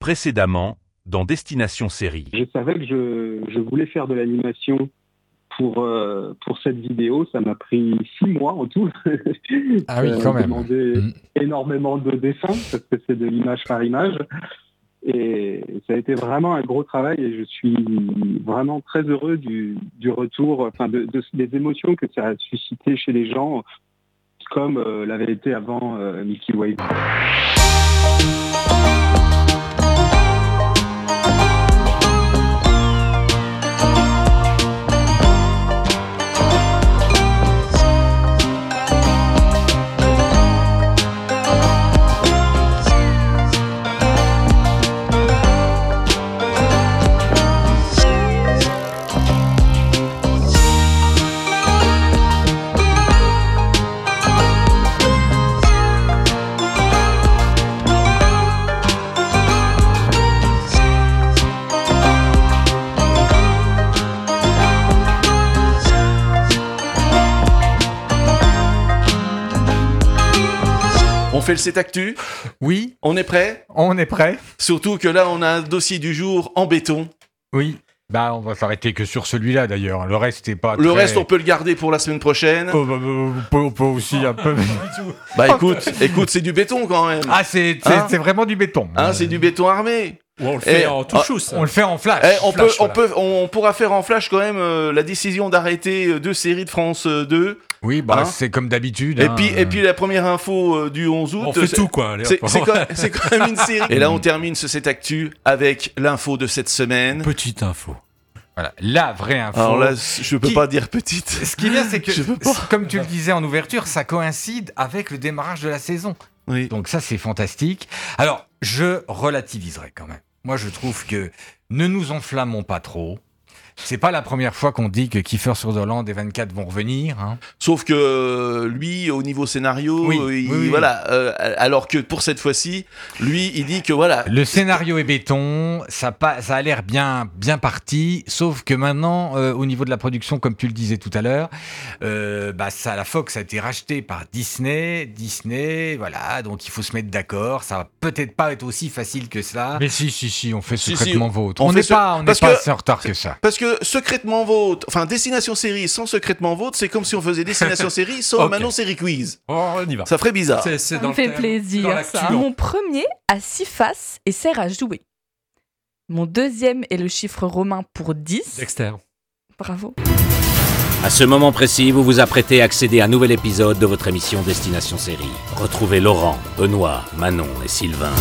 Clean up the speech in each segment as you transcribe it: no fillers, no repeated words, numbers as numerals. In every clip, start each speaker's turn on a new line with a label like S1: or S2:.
S1: Précédemment, dans Destination Série.
S2: Je savais que je voulais faire de l'animation pour cette vidéo. Ça m'a pris 6 mois en tout.
S3: Ah oui, quand même.
S2: Demandé énormément de dessins parce que c'est de l'image par image. Et ça a été vraiment un gros travail et je suis vraiment très heureux du retour, enfin des émotions que ça a suscité chez les gens, comme l'avait été avant Milky Way.
S4: On fait le C'est Actu ?
S3: Oui.
S4: On est prêt ?
S3: On est prêt.
S4: Surtout que là, on a un dossier du jour en béton.
S3: Oui. Bah, on va s'arrêter que sur celui-là, d'ailleurs. Le reste n'est pas
S4: Le reste, on peut le garder pour la semaine prochaine.
S3: On peut aussi un peu...
S4: Bah écoute, c'est du béton quand même.
S3: Ah, c'est vraiment du béton.
S4: C'est du béton armé.
S5: Ou on le fait en touchous.
S3: On le fait en flash.
S4: On pourra faire en flash quand même la décision d'arrêter 2 séries de France 2.
S3: Oui, c'est comme d'habitude.
S4: Et puis la première info du 11 août.
S5: On fait tout, quoi. Allez,
S4: c'est quand même une série. Et là, on termine ce C'est Actu avec l'info de cette semaine.
S5: Petite info.
S3: Voilà, la vraie info.
S4: Alors là, je peux pas dire petite.
S3: Ce qui est bien, c'est que, comme tu le disais en ouverture, ça coïncide avec le démarrage de la saison.
S4: Oui.
S3: Donc ça, c'est fantastique. Alors, je relativiserai quand même. Moi, je trouve que ne nous enflammons pas trop. C'est pas la première fois qu'on dit que Kiefer Sutherland et 24 vont revenir. Hein.
S4: Sauf que lui, au niveau scénario, voilà. Alors que pour cette fois-ci, lui, il dit que voilà.
S3: Le scénario est béton, ça a l'air bien parti. Sauf que maintenant, au niveau de la production, comme tu le disais tout à l'heure, la Fox a été rachetée par Disney. Disney, voilà. Donc il faut se mettre d'accord. Ça va peut-être pas être aussi facile que ça. Mais si, on fait secrètement vôtre. On n'est pas si en retard que ça.
S4: Parce que secrètement vôtre, enfin Destination Série sans secrètement vôtre, c'est comme si on faisait Destination Série sans Manon Série Quiz.
S5: Oh, on y va.
S4: Ça ferait bizarre.
S6: Ça me fait plaisir, ça. Mon premier a 6 faces et sert à jouer. Mon deuxième est le chiffre romain pour 10.
S5: Dexter.
S6: Bravo.
S7: À ce moment précis, vous vous apprêtez à accéder à un nouvel épisode de votre émission Destination Série. Retrouvez Laurent, Benoît, Manon et Sylvain.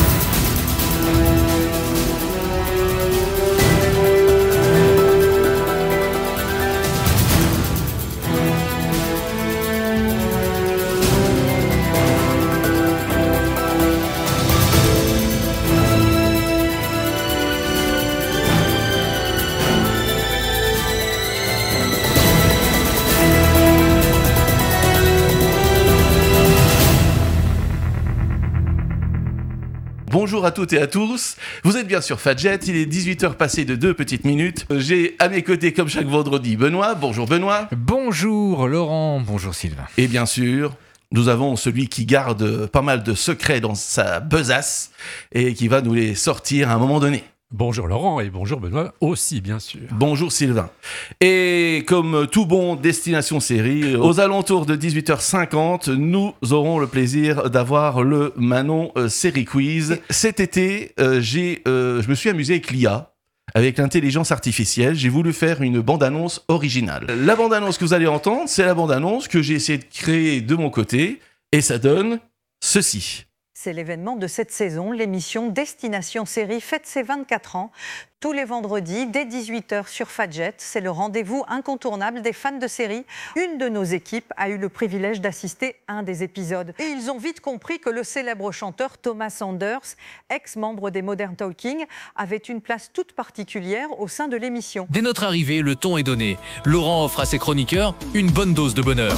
S4: Bonjour à toutes et à tous, vous êtes bien sur Fadjet, il est 18h passé de 2 petites minutes. J'ai à mes côtés, comme chaque vendredi, Benoît. Bonjour Benoît.
S3: Bonjour Laurent, bonjour Sylvain.
S4: Et bien sûr, nous avons celui qui garde pas mal de secrets dans sa besace et qui va nous les sortir à un moment donné.
S5: Bonjour Laurent et bonjour Benoît aussi, bien sûr.
S4: Bonjour Sylvain. Et comme tout bon Destination Série, aux alentours de 18h50, nous aurons le plaisir d'avoir le Manon Série Quiz. Cet été, je me suis amusé avec l'IA, avec l'intelligence artificielle. J'ai voulu faire une bande-annonce originale. La bande-annonce que vous allez entendre, c'est la bande-annonce que j'ai essayé de créer de mon côté, et ça donne ceci.
S8: C'est l'événement de cette saison, l'émission Destination Série fête ses 24 ans. Tous les vendredis, dès 18h sur Fadjet, c'est le rendez-vous incontournable des fans de séries. Une de nos équipes a eu le privilège d'assister à un des épisodes. Et ils ont vite compris que le célèbre chanteur Thomas Sanders, ex-membre des Modern Talking, avait une place toute particulière au sein de l'émission.
S9: Dès notre arrivée, le ton est donné. Laurent offre à ses chroniqueurs une bonne dose de bonheur.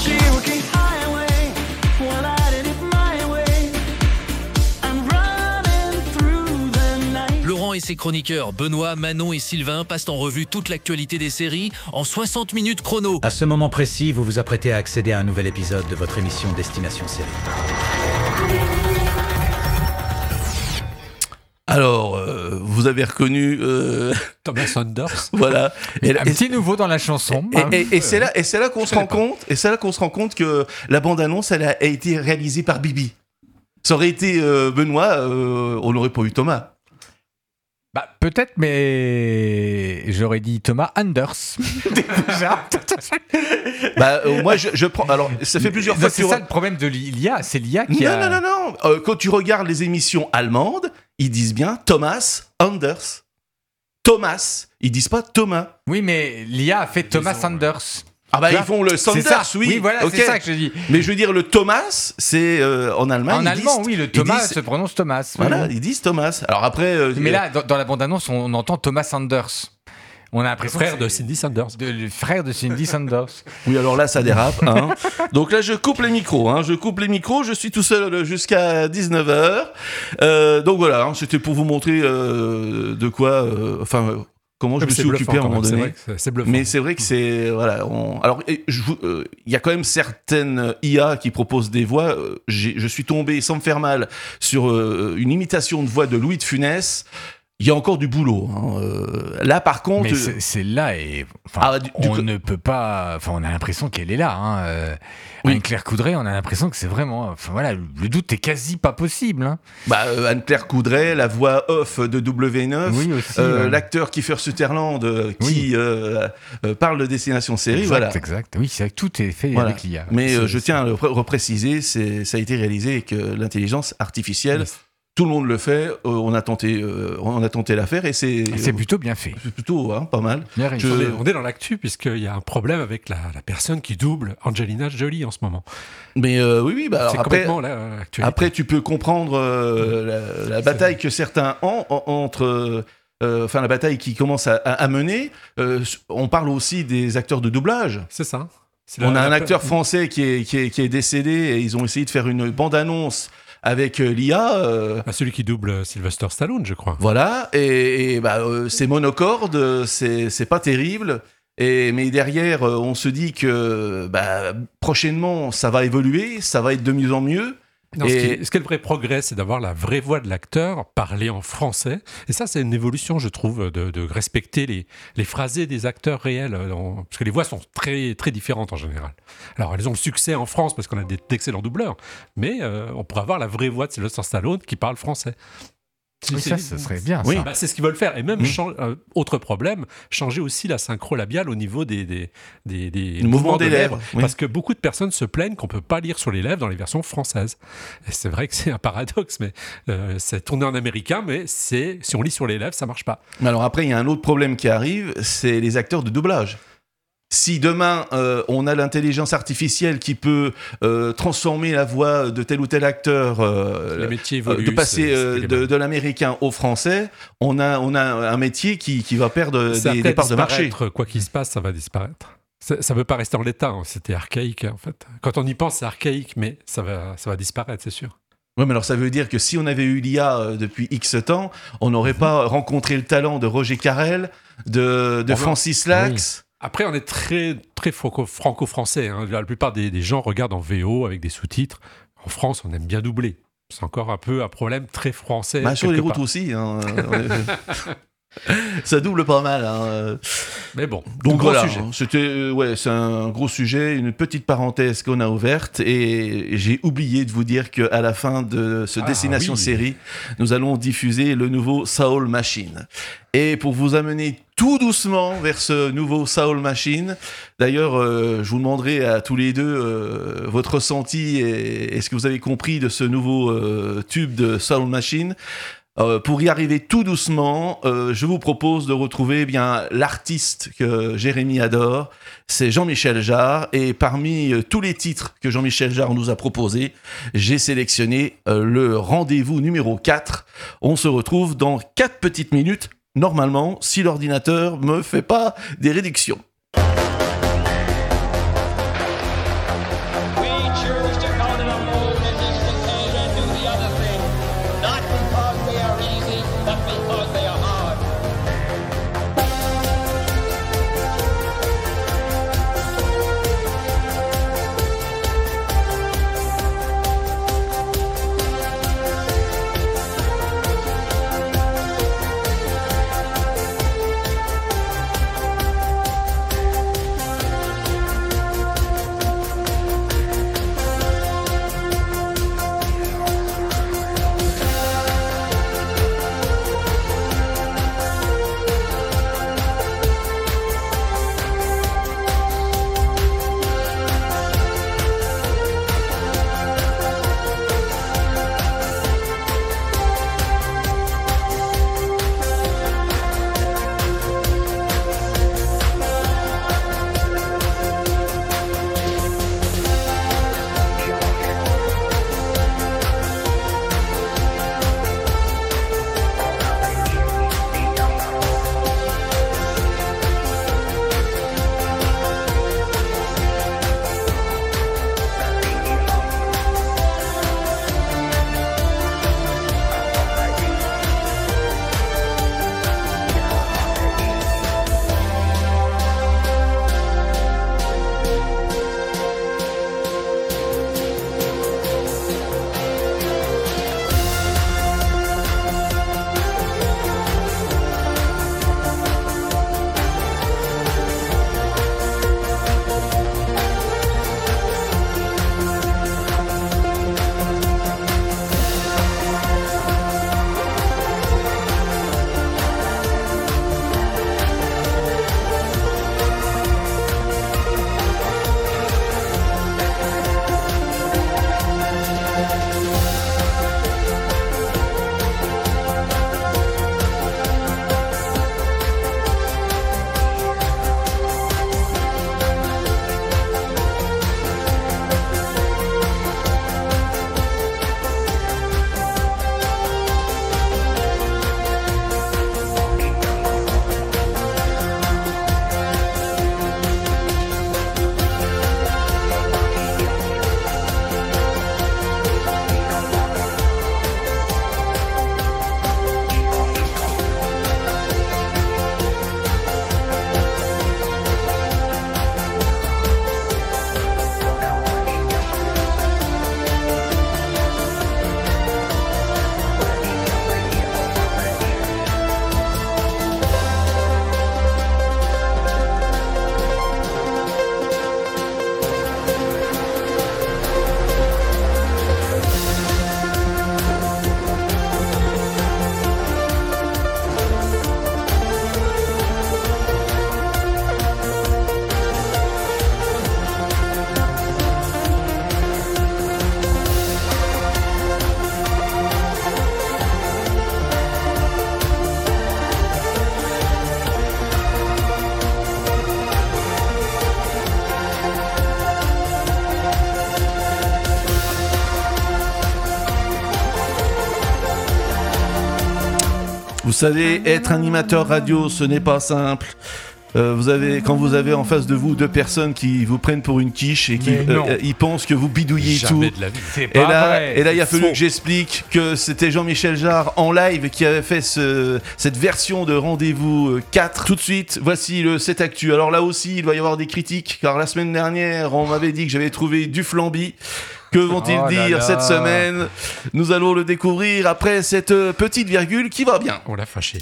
S9: Laurent et ses chroniqueurs Benoît, Manon et Sylvain passent en revue toute l'actualité des séries en 60 minutes chrono.
S7: À ce moment précis, vous vous apprêtez à accéder à un nouvel épisode de votre émission Destination Série.
S4: Alors, vous avez reconnu
S5: Thomas Anders.
S4: Voilà.
S3: Un petit nouveau dans la chanson.
S4: Et c'est là qu'on se rend compte. Et c'est là qu'on se rend compte que la bande-annonce, elle a été réalisée par Bibi. Ça aurait été Benoît, on n'aurait pas eu Thomas.
S3: Bah, peut-être, mais j'aurais dit Thomas Anders. Déjà.
S4: Moi, je prends. Alors, ça fait plusieurs fois que
S3: c'est ça le problème de l'IA. C'est l'IA qui
S4: Non. Quand tu regardes les émissions allemandes, ils disent bien Thomas Anders. Thomas. Ils disent pas Thomas.
S3: Oui, mais l'IA a fait Thomas Anders.
S4: Ah bah, ils font le Sanders, oui.
S3: Oui, voilà,
S4: okay.
S3: C'est ça que je dis.
S4: Mais je veux dire, le Thomas, c'est en allemand.
S3: En allemand, oui, le Thomas se prononce Thomas.
S4: Voilà, ils disent Thomas. Alors après...
S3: mais là, dans la bande-annonce, on entend Thomas Sanders. On a l'impression
S5: frère de Cindy Sanders.
S3: Le frère de Cindy Sanders.
S4: Oui, alors là, ça dérape. Hein. Donc là, je coupe les micros. Je suis tout seul jusqu'à 19h. Donc voilà, c'était pour vous montrer de quoi... comment je me suis occupé à un moment donné.
S5: C'est bluffant.
S4: Mais c'est vrai que c'est... Voilà, alors, il y a quand même certaines IA qui proposent des voix. Je suis tombé, sans me faire mal, sur une imitation de voix de Louis de Funès. Il y a encore du boulot. Là, par contre...
S3: Mais c'est là et... on ne peut pas... Enfin, on a l'impression qu'elle est là. Oui. Anne-Claire Coudray, on a l'impression que c'est vraiment... Enfin, voilà, le doute est quasi pas possible.
S4: Anne-Claire Coudray, la voix off de W9,
S3: oui, aussi,
S4: l'acteur Kiefer Sutherland qui parle de Destination Série.
S3: Exact. Oui, c'est vrai que tout est fait avec l'IA.
S4: Mais je tiens à le repréciser, ça a été réalisé avec l'intelligence artificielle. Oui. Tout le monde le fait, on a tenté l'affaire et c'est
S3: plutôt bien fait.
S4: C'est plutôt pas mal.
S5: On est dans l'actu puisqu'il y a un problème avec la personne qui double Angelina Jolie en ce moment.
S4: Mais oui,
S5: c'est complètement l'actualité.
S4: Après, tu peux comprendre la bataille que certains ont entre... la bataille qui commence à mener. On parle aussi des acteurs de doublage.
S5: C'est ça.
S4: On a un acteur français qui est décédé et ils ont essayé de faire une bande-annonce avec l'IA.
S5: Celui qui double Sylvester Stallone, je crois.
S4: Voilà, et c'est monocorde, c'est pas terrible. Mais derrière, on se dit que prochainement, ça va évoluer, ça va être de mieux en mieux.
S5: Non, ce qui est le vrai progrès, c'est d'avoir la vraie voix de l'acteur parlée en français. Et ça, c'est une évolution, je trouve, de respecter les phrasés des acteurs réels. Parce que les voix sont très, très différentes en général. Alors, elles ont le succès en France parce qu'on a d'excellents doubleurs. Mais on pourrait avoir la vraie voix de Sylvester Stallone qui parle français.
S3: Oui, ça serait bien.
S5: Oui, c'est ce qu'ils veulent faire. Et même, autre problème, changer aussi la synchro labiale au niveau des mouvements des lèvres. Parce que beaucoup de personnes se plaignent qu'on ne peut pas lire sur les lèvres dans les versions françaises. Et c'est vrai que c'est un paradoxe, mais c'est tourné en américain, mais si on lit sur les lèvres, ça ne marche pas.
S4: Mais alors après, il y a un autre problème qui arrive, c'est les acteurs de doublage. Si demain, on a l'intelligence artificielle qui peut transformer la voix de tel ou tel acteur,
S5: les métiers évoluent,
S4: de passer de l'américain au français, on a un métier qui va perdre des parts de marché.
S5: Quoi qu'il se passe, ça va disparaître. Ça ne peut pas rester en l'état. C'était archaïque, en fait. Quand on y pense, c'est archaïque, mais ça va disparaître, c'est sûr.
S4: Oui, mais alors ça veut dire que si on avait eu l'IA depuis X temps, on n'aurait pas rencontré le talent de Roger Carrel, de Francis Lax...
S5: Oui. Après, on est très, très franco-français. La plupart des gens regardent en VO avec des sous-titres. En France, on aime bien doubler. C'est encore un peu un problème très français.
S4: Sur les routes aussi. Ça double pas mal.
S5: Mais bon,
S4: donc voilà, c'est un gros sujet, une petite parenthèse qu'on a ouverte et j'ai oublié de vous dire qu'à la fin de ce Destination Série, nous allons diffuser le nouveau Soul Machine. Et pour vous amener tout doucement vers ce nouveau Soul Machine, d'ailleurs, je vous demanderai à tous les deux votre ressenti et ce que vous avez compris de ce nouveau tube de Soul Machine. Pour y arriver tout doucement, je vous propose de retrouver l'artiste que Jérémy adore, c'est Jean-Michel Jarre, et parmi tous les titres que Jean-Michel Jarre nous a proposés, j'ai sélectionné le rendez-vous numéro 4. On se retrouve dans 4 petites minutes, normalement, si l'ordinateur me fait pas des réductions. Vous savez, être animateur radio, ce n'est pas simple. Quand vous avez en face de vous deux personnes qui vous prennent pour une quiche et qui ils pensent que vous bidouillez
S5: Jamais
S4: tout.
S5: de la vie.
S3: C'est pas vrai.
S4: Et là, il a fallu que j'explique que c'était Jean-Michel Jarre en live qui avait fait cette version de Rendez-vous 4. Tout de suite, voici le 7 Actu. Alors là aussi, il va y avoir des critiques, car la semaine dernière, on m'avait dit que j'avais trouvé du flambi. Que vont-ils dire cette semaine? Nous allons le découvrir après cette petite virgule qui va bien.
S5: On l'a fâché.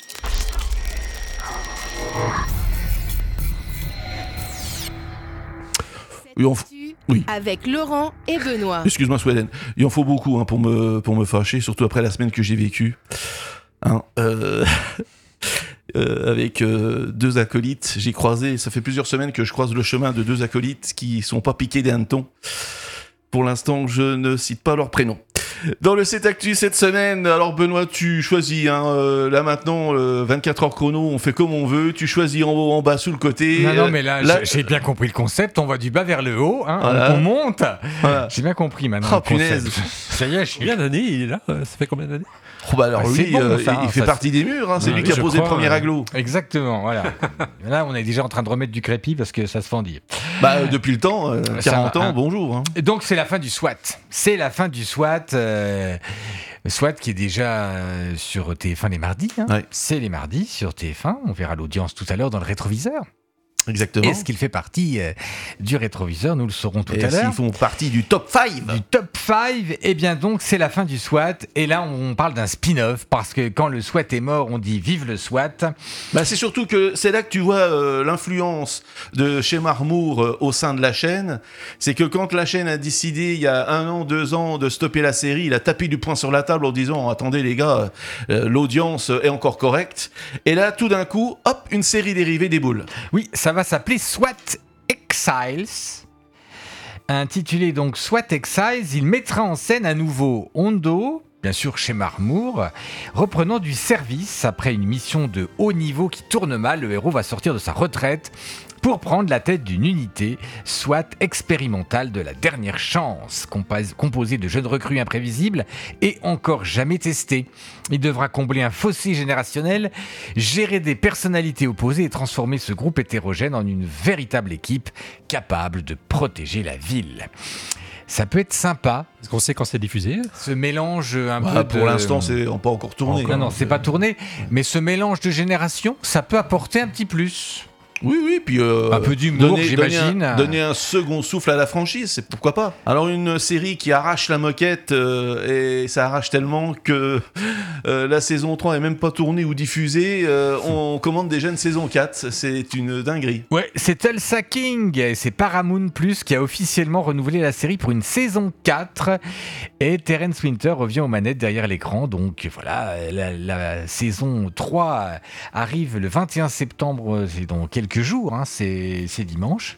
S4: Oui.
S10: Avec Laurent et Benoît.
S4: Excuse-moi, Sweden. Il en faut beaucoup pour me fâcher, surtout après la semaine que j'ai vécue. Avec deux acolytes, j'ai croisé, ça fait plusieurs semaines que je croise le chemin de deux acolytes qui sont pas piqués des hannetons. Pour l'instant, je ne cite pas leur prénom. Dans le 7 Actu cette semaine, alors Benoît, tu choisis, là maintenant, 24 heures chrono, on fait comme on veut, tu choisis en haut, en bas, sous le côté.
S3: Non, mais là, j'ai bien compris le concept, on va du bas vers le haut, on monte. Voilà. J'ai bien compris maintenant le concept. Ça y est,
S5: combien d'années il est là? Ça fait combien d'années?
S4: Alors lui, il fait partie des murs, c'est lui qui a posé le premier aglo.
S3: Exactement, voilà. Là, on est déjà en train de remettre du crépi parce que ça se fendit.
S4: Depuis le temps, 40 ans, bonjour.
S3: Et donc, c'est la fin du SWAT. C'est la fin du SWAT. SWAT qui est déjà sur TF1 les mardis. Ouais. C'est les mardis sur TF1. On verra l'audience tout à l'heure dans le rétroviseur.
S4: Exactement.
S3: Est-ce qu'il fait partie du rétroviseur? Nous le saurons tout à l'heure.
S4: S'ils font partie du top 5?
S3: Du top 5, eh bien donc c'est la fin du SWAT. Et là on parle d'un spin-off parce que quand le SWAT est mort, on dit vive le SWAT.
S4: C'est surtout que c'est là que tu vois l'influence de chez Marmour au sein de la chaîne. C'est que quand la chaîne a décidé il y a 1 an, 2 ans de stopper la série, il a tapé du poing sur la table en disant attendez les gars, l'audience est encore correcte. Et là tout d'un coup, hop, une série dérivée déboule.
S3: Oui, ça va s'appeler SWAT Exiles. Intitulé donc SWAT Exiles, il mettra en scène à nouveau Hondo, bien sûr chez Marmour, reprenant du service après une mission de haut niveau qui tourne mal. Le héros va sortir de sa retraite pour prendre la tête d'une unité SWAT expérimentale de la dernière chance, composée de jeunes recrues imprévisibles et encore jamais testés. Il devra combler un fossé générationnel, gérer des personnalités opposées et transformer ce groupe hétérogène en une véritable équipe capable de protéger la ville. Ça peut être sympa.
S5: Est-ce qu'on sait quand c'est diffusé?
S3: Ce mélange un peu
S4: pour l'instant, c'est pas encore tourné.
S3: Non, c'est pas tourné. Mais ce mélange de générations, ça peut apporter un petit plus.
S4: Oui, puis
S3: un peu d'humour, j'imagine.
S4: Donner un second souffle à la franchise, c'est pourquoi pas. Alors une série qui arrache la moquette, et ça arrache tellement que la saison 3 est même pas tournée ou diffusée, on commande déjà une saison 4, c'est une dinguerie.
S3: Ouais, c'est Tulsa King, et c'est Paramount Plus qui a officiellement renouvelé la série pour une saison 4, et Terence Winter revient aux manettes derrière l'écran, donc voilà, la saison 3 arrive le 21 septembre, c'est dans quelques jours, c'est dimanche.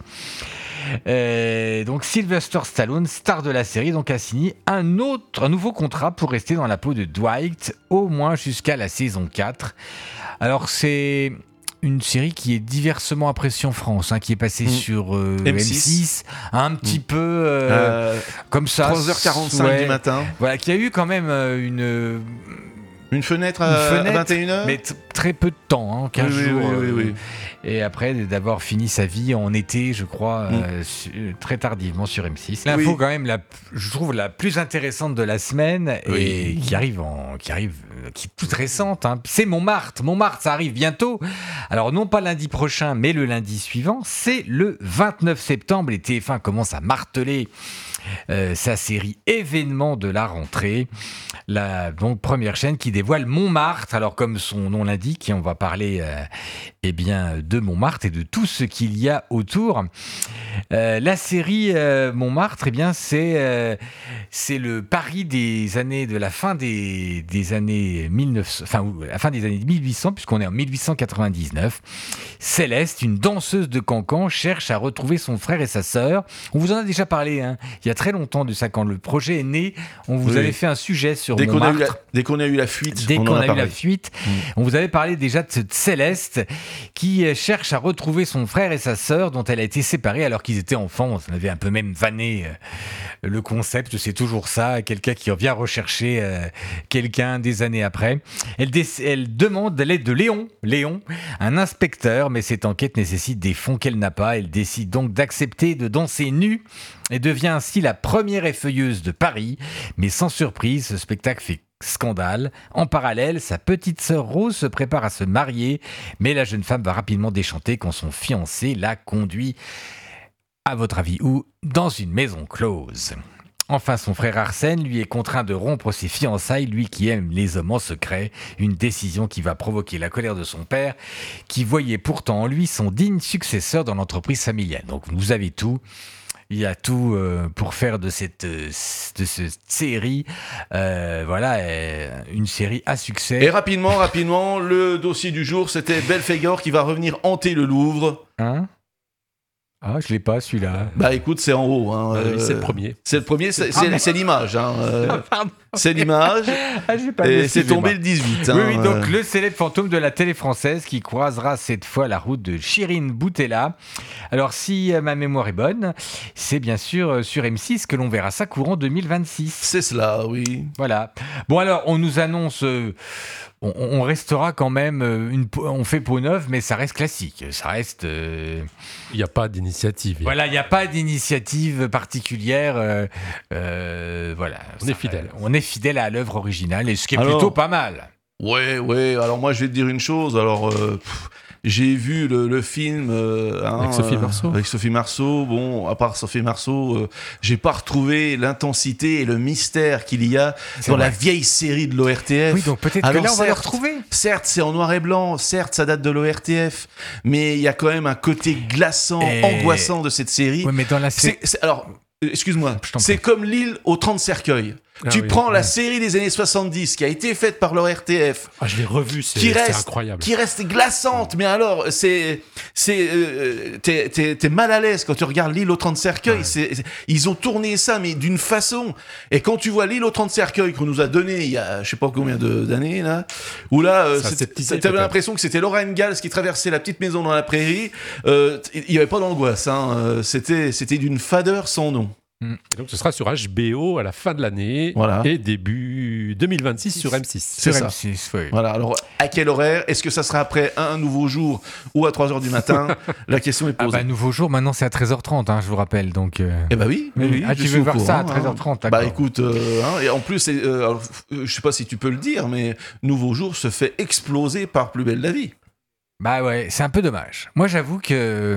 S3: Donc Sylvester Stallone, star de la série, donc a signé un nouveau contrat pour rester dans la peau de Dwight, au moins jusqu'à la saison 4. Alors c'est une série qui est diversement appréciée en France, qui est passée sur M6, un petit peu comme ça.
S4: 3h45 du matin.
S3: Voilà, qui a eu quand même
S4: une fenêtre à 21h,
S3: mais très peu de temps, 15 jours.
S4: Oui.
S3: Et après d'avoir fini sa vie en été, je crois, très tardivement sur M6. L'info quand même, je trouve la plus intéressante de la semaine et qui est toute récente. C'est Montmartre. Montmartre, ça arrive bientôt. Alors non pas lundi prochain, mais le lundi suivant. C'est le 29 septembre. Et TF1 commence à marteler sa série événement de la rentrée. La première chaîne qui dévoile Montmartre. Alors comme son nom l'indique, on va parler de Montmartre et de tout ce qu'il y a autour. La série Montmartre, c'est le Paris de la fin des années 1900, la fin des années 1800, puisqu'on est en 1899. Céleste, une danseuse de Cancan, cherche à retrouver son frère et sa sœur. On vous en a déjà parlé, il y a très longtemps de ça, quand le projet est né. On vous avait fait un sujet sur Montmartre.
S4: Dès qu'on a eu la fuite,
S3: on vous avait parlé déjà de cette Céleste qui cherche à retrouver son frère et sa sœur dont elle a été séparée alors qu'ils étaient enfants. On avait un peu même vanné le concept, c'est toujours ça, quelqu'un qui revient rechercher quelqu'un des années après. Elle demande l'aide de Léon, un inspecteur, mais cette enquête nécessite des fonds qu'elle n'a pas. Elle décide donc d'accepter de danser nue et devient ainsi la première effeuilleuse de Paris. Mais sans surprise, ce spectacle fait scandale. En parallèle, sa petite sœur Rose se prépare à se marier, mais la jeune femme va rapidement déchanter quand son fiancé la conduit, à votre avis où? Dans une maison close. Enfin, son frère Arsène, lui, est contraint de rompre ses fiançailles, lui qui aime les hommes en secret, une décision qui va provoquer la colère de son père, qui voyait pourtant en lui son digne successeur dans l'entreprise familiale. Donc vous avez tout. Il y a tout pour faire de cette série, une série à succès.
S4: Et rapidement, le dossier du jour, c'était Belphégor qui va revenir hanter le Louvre.
S3: Hein ? Ah, je l'ai pas celui-là.
S4: Bah écoute, c'est en haut. Hein,
S5: c'est le premier.
S4: C'est le premier, c'est l'image. Hein, c'est l'image. Et c'est tombé le 18. Hein,
S3: oui, donc le célèbre fantôme de la télé française qui croisera cette fois la route de Chirine Boutella. Alors si ma mémoire est bonne, c'est bien sûr sur M6 que l'on verra ça courant 2026.
S4: C'est cela, oui.
S3: Voilà. Bon alors, on nous annonce... On restera quand même, on fait peau neuve, mais ça reste classique. Ça reste...
S5: Il n'y a pas d'initiative.
S3: Voilà, il n'y a pas d'initiative particulière. Voilà.
S5: On est fidèle.
S3: On est fidèle à l'œuvre originale, et ce qui est plutôt pas mal.
S4: Ouais. Alors moi, je vais te dire une chose. Alors... j'ai vu le film avec Sophie Marceau. Bon, à part Sophie Marceau, j'ai pas retrouvé l'intensité et le mystère qu'il y a dans la vieille série de l'ORTF.
S3: Oui, donc peut-être que là, on va le retrouver.
S4: Certes, c'est en noir et blanc. Certes, ça date de l'ORTF. Mais il y a quand même un côté glaçant, angoissant de cette série.
S3: Oui, mais dans la série...
S4: Alors, excuse-moi. C'est comme l'île aux 30 cercueils. Tu prends la série des années 70 qui a été faite par l'ORTF.
S5: Ah, je l'ai revue, c'est incroyable.
S4: Qui reste glaçante, mais alors, t'es mal à l'aise quand tu regardes l'île aux 30 cercueils. Ouais. Ils ont tourné ça, mais d'une façon. Et quand tu vois l'île aux 30 cercueils qu'on nous a donné il y a je sais pas combien d'années, là, où là, t'avais l'impression que c'était Laura Ingalls qui traversait la petite maison dans la prairie. Il y avait pas d'angoisse, hein. C'était d'une fadeur sans nom.
S5: Et donc ce sera sur HBO à la fin de l'année et début 2026 sur M6.
S4: C'est ça. M6, oui. Voilà, alors à quel horaire? Est-ce que ça sera après un nouveau jour ou à 3h du matin? La question est posée.
S3: Nouveau jour, maintenant c'est à 13h30, hein, je vous rappelle. Donc,
S4: Eh bah oui.
S3: tu veux voir ça à 13h30, d'accord.
S4: Bah écoute, et en plus, je sais pas si tu peux le dire, mais Nouveau Jour se fait exploser par Plus belle la vie.
S3: Bah ouais, c'est un peu dommage. Moi j'avoue que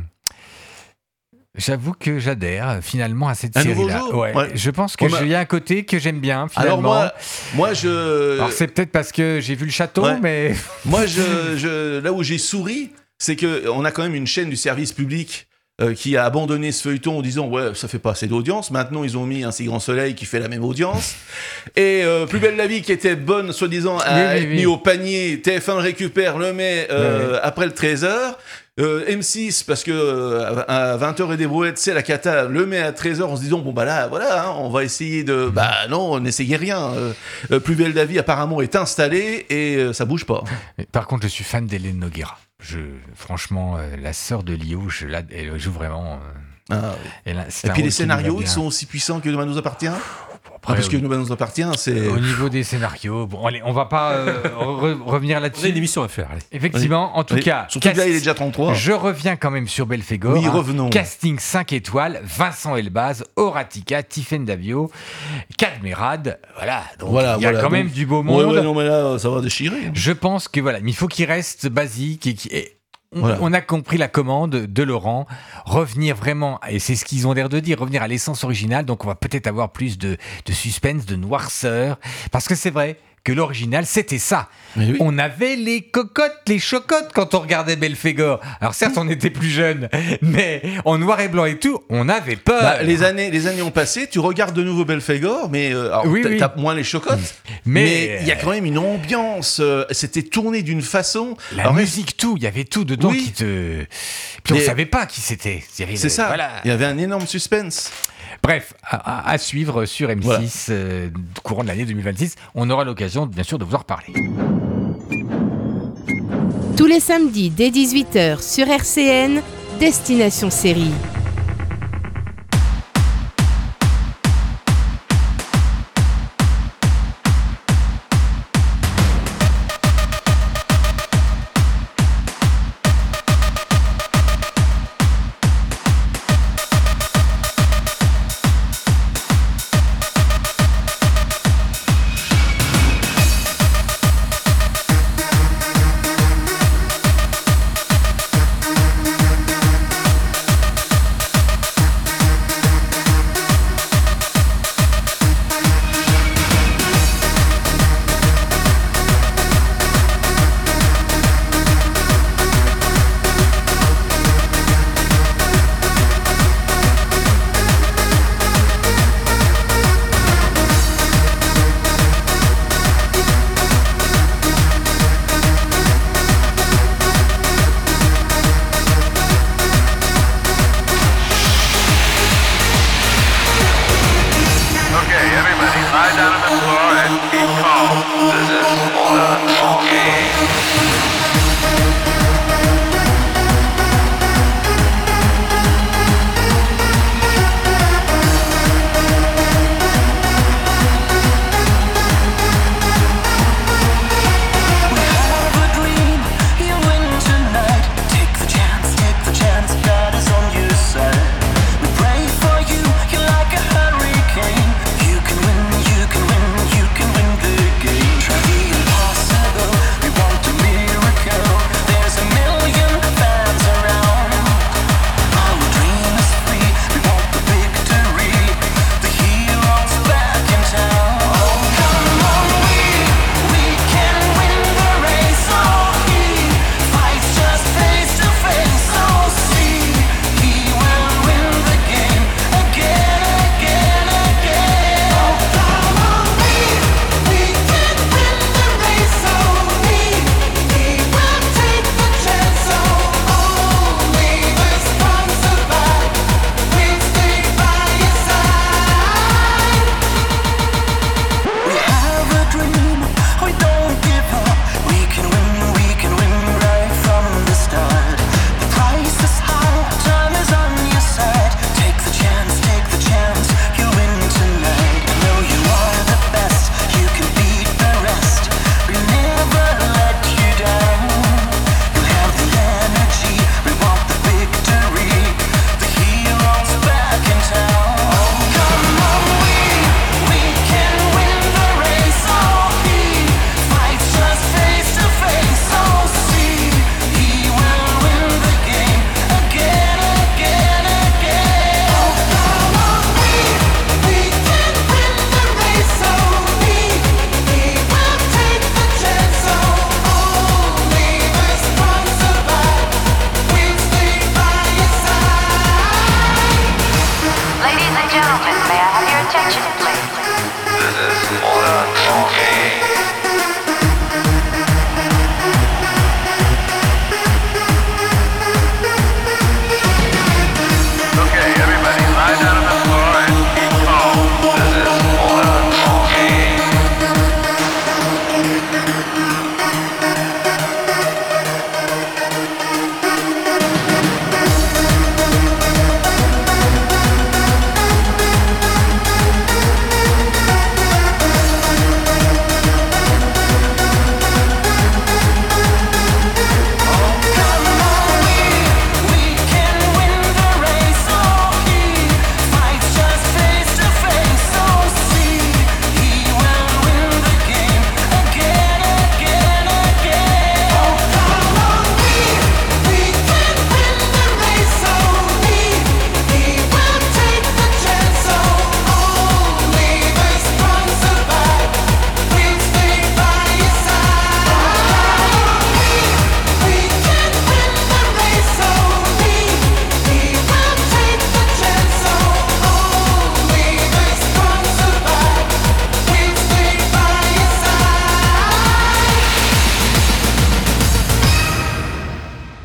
S3: j'adhère finalement à cette série-là. Ouais. Je pense que il y a un côté que j'aime bien finalement.
S4: Alors moi je.
S3: Alors c'est peut-être parce que j'ai vu le château, mais
S4: moi là où j'ai souri, c'est que on a quand même une chaîne du service public qui a abandonné ce feuilleton en disant ça fait pas assez d'audience. Maintenant ils ont mis Un si grand soleil qui fait la même audience. Et Plus belle la vie qui était bonne soi-disant à être mis au panier, TF1 le récupère, le met après le 13h. M6 parce que à 20h et des brouettes c'est la cata, le met à 13h en se disant on va essayer de non, on n'essayait rien. Plus belle la vie apparemment est installée et ça bouge pas.
S3: Par contre je suis fan d'Hélène Noguera. Franchement la sœur de Lio, elle joue vraiment
S4: et puis les scénarios ils sont aussi puissants que Demain nous appartient. Parce que Demain nous appartient, c'est...
S3: Au niveau des scénarios, bon, allez, on va pas revenir là-dessus.
S5: On a une émission à faire, allez.
S3: Effectivement, en tout cas...
S4: Surtout que là, il est déjà 33.
S3: Je reviens quand même sur Belphégor.
S4: Oui, revenons.
S3: Casting 5 étoiles, Vincent Elbaz, Horatica, Tiffaine Davio, Cadmerade, voilà. Donc, il y a quand même du beau monde.
S4: Non, mais là, ça va déchirer.
S3: Je pense que, mais il faut qu'il reste basique et on a compris la commande de Laurent, revenir vraiment, et c'est ce qu'ils ont l'air de dire, revenir à l'essence originale, donc on va peut-être avoir plus de suspense, de noirceur, parce que c'est vrai que l'original, c'était ça. Oui. On avait les cocottes, les chocottes quand on regardait Belphégor. Alors certes, on était plus jeunes, mais en noir et blanc et tout, on avait peur.
S4: Les années ont passé, tu regardes de nouveau Belphégor, mais t'as moins les chocottes. Mais il y a quand même une ambiance. C'était tourné d'une façon.
S3: La musique, tout, il y avait tout dedans qui te... Puis on savait pas qui c'était.
S4: C'est ça, il y avait un énorme suspense.
S3: Bref, à suivre sur M6 courant de l'année 2026. On aura l'occasion, bien sûr, de vous en reparler.
S10: Tous les samedis, dès 18h, sur RCN, Destination Série.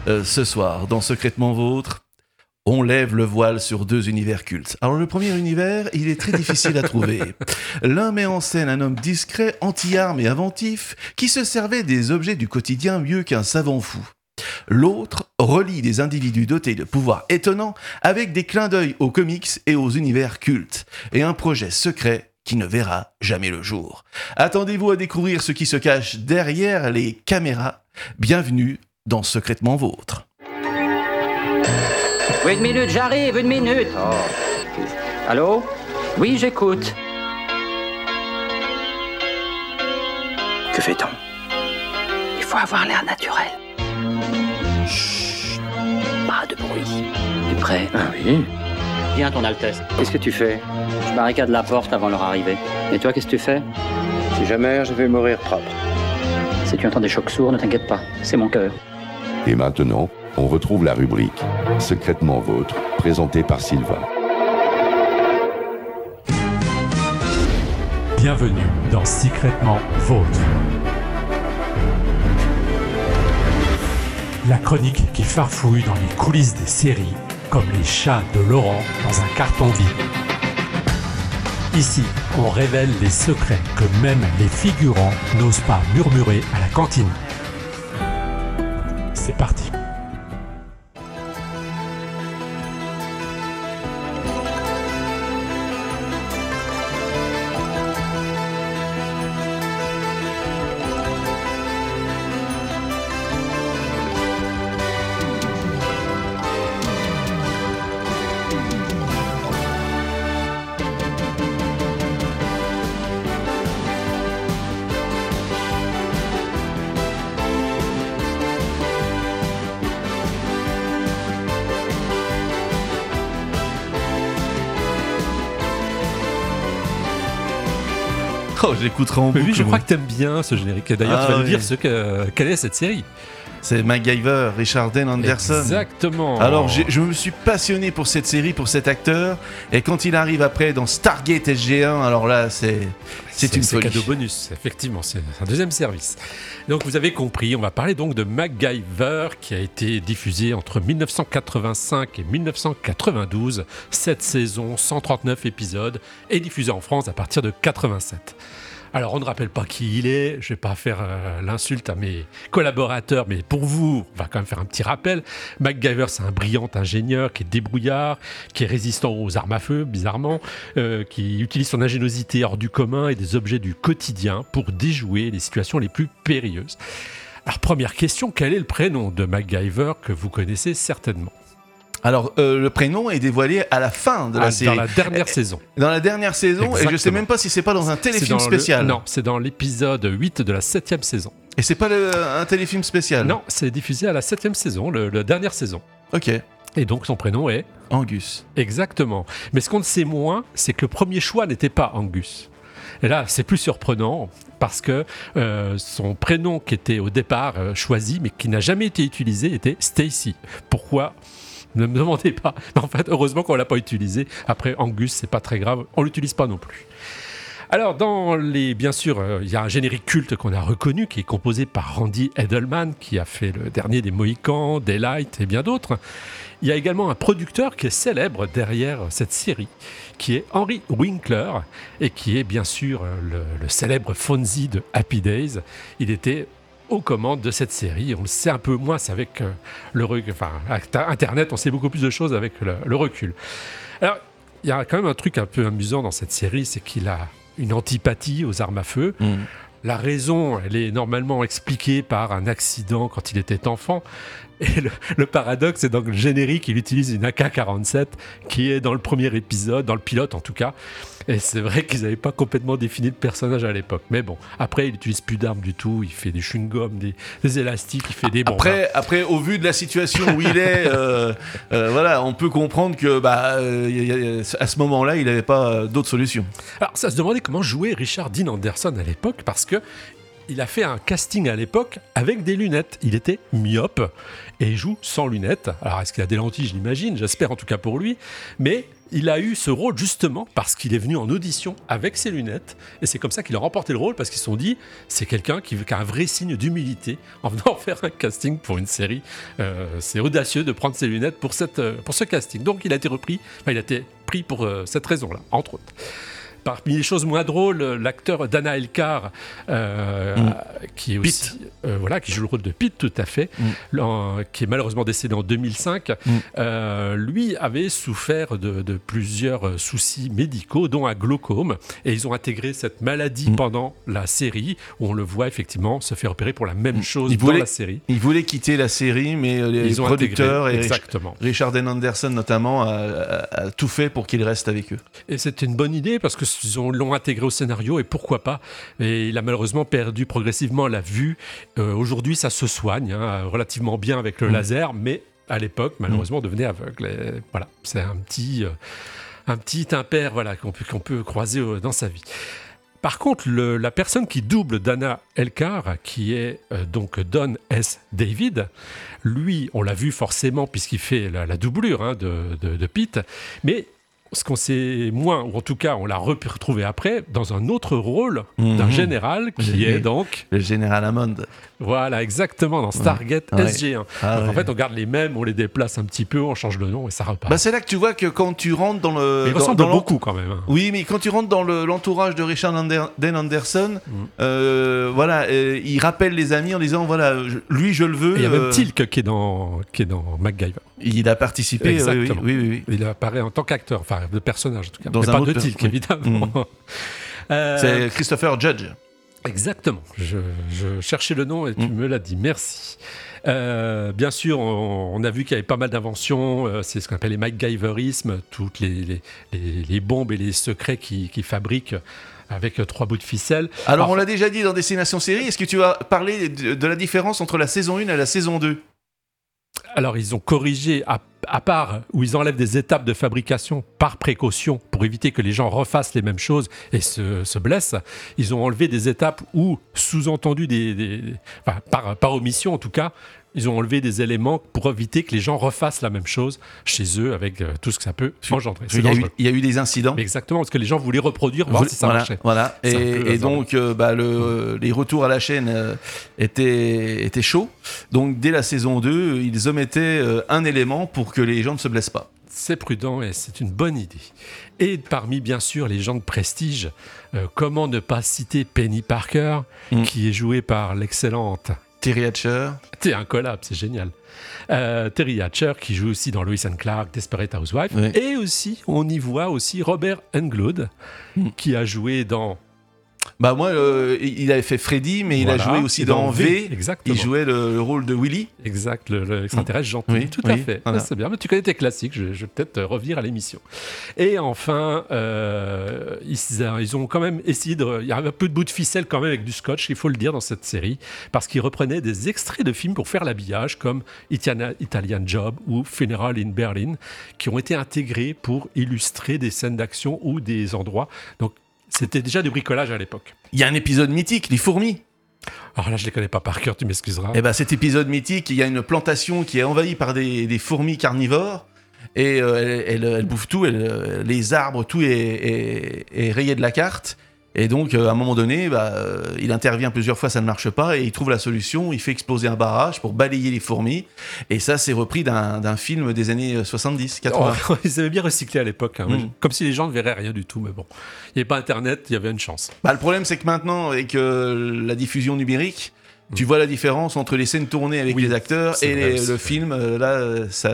S4: Ce soir, dans Secrètement Vôtre, on lève le voile sur 2 univers cultes. Alors le premier univers, il est très difficile à trouver. L'un met en scène un homme discret, anti-armes et inventif, qui se servait des objets du quotidien mieux qu'un savant fou. L'autre relie des individus dotés de pouvoirs étonnants avec des clins d'œil aux comics et aux univers cultes, et un projet secret qui ne verra jamais le jour. Attendez-vous à découvrir ce qui se cache derrière les caméras. Bienvenue dans Secrètement Vôtre.
S11: Oui, 1 minute, j'arrive, 1 minute. Oh. Allô? Oui, j'écoute. Que fait-on? Il faut avoir l'air naturel. Chut, pas de bruit. Tu es prêt? Ah oui. Viens, ton Altesse. Qu'est-ce que tu fais? Je barricade la porte avant leur arrivée. Et toi, qu'est-ce que tu fais? Si jamais, je vais mourir propre. Si tu entends des chocs sourds, ne t'inquiète pas. C'est mon cœur.
S12: Et maintenant, on retrouve la rubrique Secrètement Vôtre, présentée par Sylvain.
S5: Bienvenue dans Secrètement Vôtre. La chronique qui farfouille dans les coulisses des séries, comme les chats de Laurent dans un carton vide. Ici, on révèle les secrets que même les figurants n'osent pas murmurer à la cantine. C'est parti.
S4: Oh, j'écouterai en boucle.
S5: Oui, je crois que t'aimes bien ce générique. D'ailleurs, tu vas nous dire quelle est cette série.
S4: C'est MacGyver, Richard Dean Anderson.
S5: Exactement.
S4: Alors, je me suis passionné pour cette série, pour cet acteur. Et quand il arrive après dans Stargate SG1, alors là, c'est une folie.
S5: C'est cadeau bonus, effectivement. C'est un deuxième service. Donc, vous avez compris, on va parler donc de MacGyver, qui a été diffusé entre 1985 et 1992. 7 saisons, 139 épisodes, et diffusé en France à partir de 87. Alors, on ne rappelle pas qui il est, je ne vais pas faire l'insulte à mes collaborateurs, mais pour vous, on va quand même faire un petit rappel. MacGyver, c'est un brillant ingénieur qui est débrouillard, qui est résistant aux armes à feu, bizarrement, qui utilise son ingéniosité hors du commun et des objets du quotidien pour déjouer les situations les plus périlleuses. Alors, première question, quel est le prénom de MacGyver que vous connaissez certainement ?
S4: Alors, le prénom est dévoilé à la fin de la série.
S5: Dans la dernière saison.
S4: Dans la dernière saison, exactement. Et je ne sais même pas si c'est pas dans un téléfilm spécial.
S5: Non, c'est dans l'épisode 8 de la 7e saison.
S4: Et c'est pas un téléfilm spécial?
S5: Non, c'est diffusé à la 7e saison, la dernière saison.
S4: Ok.
S5: Et donc son prénom est
S4: Angus.
S5: Exactement. Mais ce qu'on ne sait moins, c'est que le premier choix n'était pas Angus. Et là, c'est plus surprenant parce que son prénom qui était au départ choisi, mais qui n'a jamais été utilisé, était Stacy. Pourquoi ? Ne me demandez pas. Mais en fait, heureusement qu'on ne l'a pas utilisé. Après, Angus, c'est pas très grave. On ne l'utilise pas non plus. Alors, bien sûr, il y a un générique culte qu'on a reconnu, qui est composé par Randy Edelman, qui a fait le dernier des Mohicans, Daylight et bien d'autres. Il y a également un producteur qui est célèbre derrière cette série, qui est Henry Winkler, et qui est bien sûr le célèbre Fonzie de Happy Days. Il était aux commandes de cette série. On le sait un peu moins, c'est avec Internet, on sait beaucoup plus de choses avec le recul. Alors, il y a quand même un truc un peu amusant dans cette série, c'est qu'il a une antipathie aux armes à feu. La raison, elle est normalement expliquée par un accident quand il était enfant. Et le paradoxe, c'est dans le générique, il utilise une AK-47 qui est dans le premier épisode, dans le pilote en tout cas. Et c'est vrai qu'ils n'avaient pas complètement défini le personnage à l'époque. Mais bon, après, il n'utilise plus d'armes du tout. Il fait des chewing-gums, des élastiques, il fait des bombes.
S4: Après, au vu de la situation où il est, voilà, on peut comprendre que à ce moment-là, il n'avait pas d'autre solution.
S5: Alors, ça se demandait comment jouait Richard Dean Anderson à l'époque, parce que il a fait un casting à l'époque avec des lunettes. Il était myope et il joue sans lunettes. Alors, est-ce qu'il a des lentilles? Je l'imagine, j'espère en tout cas pour lui. Mais il a eu ce rôle justement parce qu'il est venu en audition avec ses lunettes. Et c'est comme ça qu'il a remporté le rôle, parce qu'ils se sont dit, c'est quelqu'un qui a un vrai signe d'humilité en venant faire un casting pour une série. C'est audacieux de prendre ses lunettes pour ce casting. Donc il a été pris pour cette raison-là, entre autres. Parmi les choses moins drôles, l'acteur Dana Elkar, qui est aussi, qui joue le rôle de Pete, tout à fait, qui est malheureusement décédé en 2005, lui avait souffert de plusieurs soucis médicaux, dont un glaucome, et ils ont intégré cette maladie pendant la série, où on le voit effectivement se faire opérer pour la même chose dans la série.
S4: Il voulait quitter la série, mais les producteurs et Richard Dean Anderson notamment a tout fait pour qu'il reste avec eux.
S5: Et c'était une bonne idée, parce que l'ont intégré au scénario, et pourquoi pas. Et il a malheureusement perdu progressivement la vue. Aujourd'hui, ça se soigne relativement bien avec le laser, mais à l'époque, malheureusement, devenait aveugle. Et voilà, c'est un petit impair qu'on peut croiser dans sa vie. Par contre, la personne qui double Dana Elkar, qui est donc Don S. David, lui, on l'a vu forcément puisqu'il fait la doublure de Pete, mais ce qu'on sait moins, ou en tout cas on l'a retrouvé après, dans un autre rôle d'un général qui est donc...
S4: Le général Hammond.
S5: Voilà, exactement, dans Stargate SG1. En fait, on garde les mêmes, on les déplace un petit peu, on change le nom et ça repart.
S4: C'est là que tu vois que quand tu rentres dans le...
S5: Il ressemble beaucoup quand même.
S4: Oui, mais quand tu rentres dans l'entourage de Richard Dean Anderson, il rappelle les amis en disant, lui je le veux.
S5: Il y a même Teal'c qui est dans MacGyver.
S4: Il a participé,
S5: exactement.
S4: Oui.
S5: Il apparaît en tant qu'acteur, enfin de personnage en tout cas.
S4: Dans
S5: mais
S4: un
S5: pas
S4: autre
S5: de Teal'c, évidemment.
S4: C'est Christopher Judge.
S5: Exactement. Je cherchais le nom et tu me l'as dit. Merci. Bien sûr, on a vu qu'il y avait pas mal d'inventions. C'est ce qu'on appelle les MacGyverismes, toutes les bombes et les secrets qu'ils fabriquent avec 3 bouts de ficelle.
S4: Alors, on l'a déjà dit dans Destination Série. Est-ce que tu vas parler de la différence entre la saison 1 et la saison 2 ?
S5: Alors, ils ont corrigé, à part où ils enlèvent des étapes de fabrication par précaution pour éviter que les gens refassent les mêmes choses et se blessent. Ils ont enlevé des étapes où, sous-entendu, par omission en tout cas, ils ont enlevé des éléments pour éviter que les gens refassent la même chose chez eux avec tout ce que ça peut engendrer.
S4: Il y a eu des incidents.
S5: Exactement, parce que les gens voulaient reproduire, voir si ça marchait.
S4: Voilà. Et donc, les retours à la chaîne étaient chauds. Donc, dès la saison 2, ils omettaient un élément pour que les gens ne se blessent pas.
S5: C'est prudent et c'est une bonne idée. Et parmi, bien sûr, les gens de prestige, comment ne pas citer Penny Parker, qui est jouée par l'excellente...
S4: Terry Hatcher.
S5: C'est un collab, c'est génial. Terry Hatcher qui joue aussi dans Lois and Clark, Desperate Housewives. Oui. Et aussi, on y voit aussi Robert Englund qui a joué dans...
S4: il avait fait Freddy, mais il a joué aussi dans V.
S5: Exactement.
S4: Il jouait le rôle de Willy.
S5: Exact, l'extraterrestre gentil.
S4: Oui,
S5: tout à fait. Voilà. C'est bien. Mais tu connais tes classiques, je vais peut-être revenir à l'émission. Et enfin, ils ont quand même essayé il y a un peu de bout de ficelle quand même avec du scotch, il faut le dire, dans cette série, parce qu'ils reprenaient des extraits de films pour faire l'habillage, comme Italian Job ou Funeral in Berlin, qui ont été intégrés pour illustrer des scènes d'action ou des endroits. Donc, c'était déjà du bricolage à l'époque.
S4: Il y a un épisode mythique, les fourmis.
S5: Alors là, je ne les connais pas par cœur, tu m'excuseras.
S4: Cet épisode mythique, il y a une plantation qui est envahie par des fourmis carnivores. Et elles bouffent tout, les arbres, tout est rayé de la carte. Et donc, à un moment donné, il intervient plusieurs fois, ça ne marche pas, et il trouve la solution, il fait exploser un barrage pour balayer les fourmis. Et ça, c'est repris d'un film des années 70, 80.
S5: Oh, ils avaient bien recyclé à l'époque, comme si les gens ne verraient rien du tout, mais bon. Il n'y avait pas Internet, il y avait une chance.
S4: Le problème, c'est que maintenant, avec la diffusion numérique, tu vois la différence entre les scènes tournées avec les acteurs et le film. Là, ça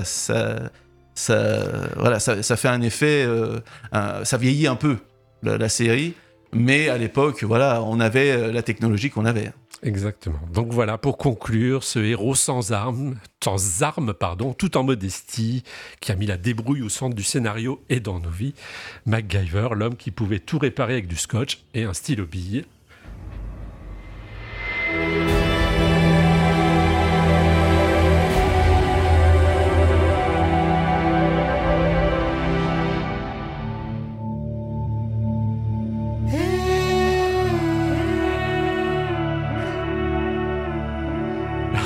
S4: fait un effet... ça vieillit un peu, la série. Mais à l'époque, on avait la technologie qu'on avait.
S5: Exactement. Donc voilà, pour conclure, ce héros sans armes, tout en modestie, qui a mis la débrouille au centre du scénario et dans nos vies, MacGyver, l'homme qui pouvait tout réparer avec du scotch et un stylo bille.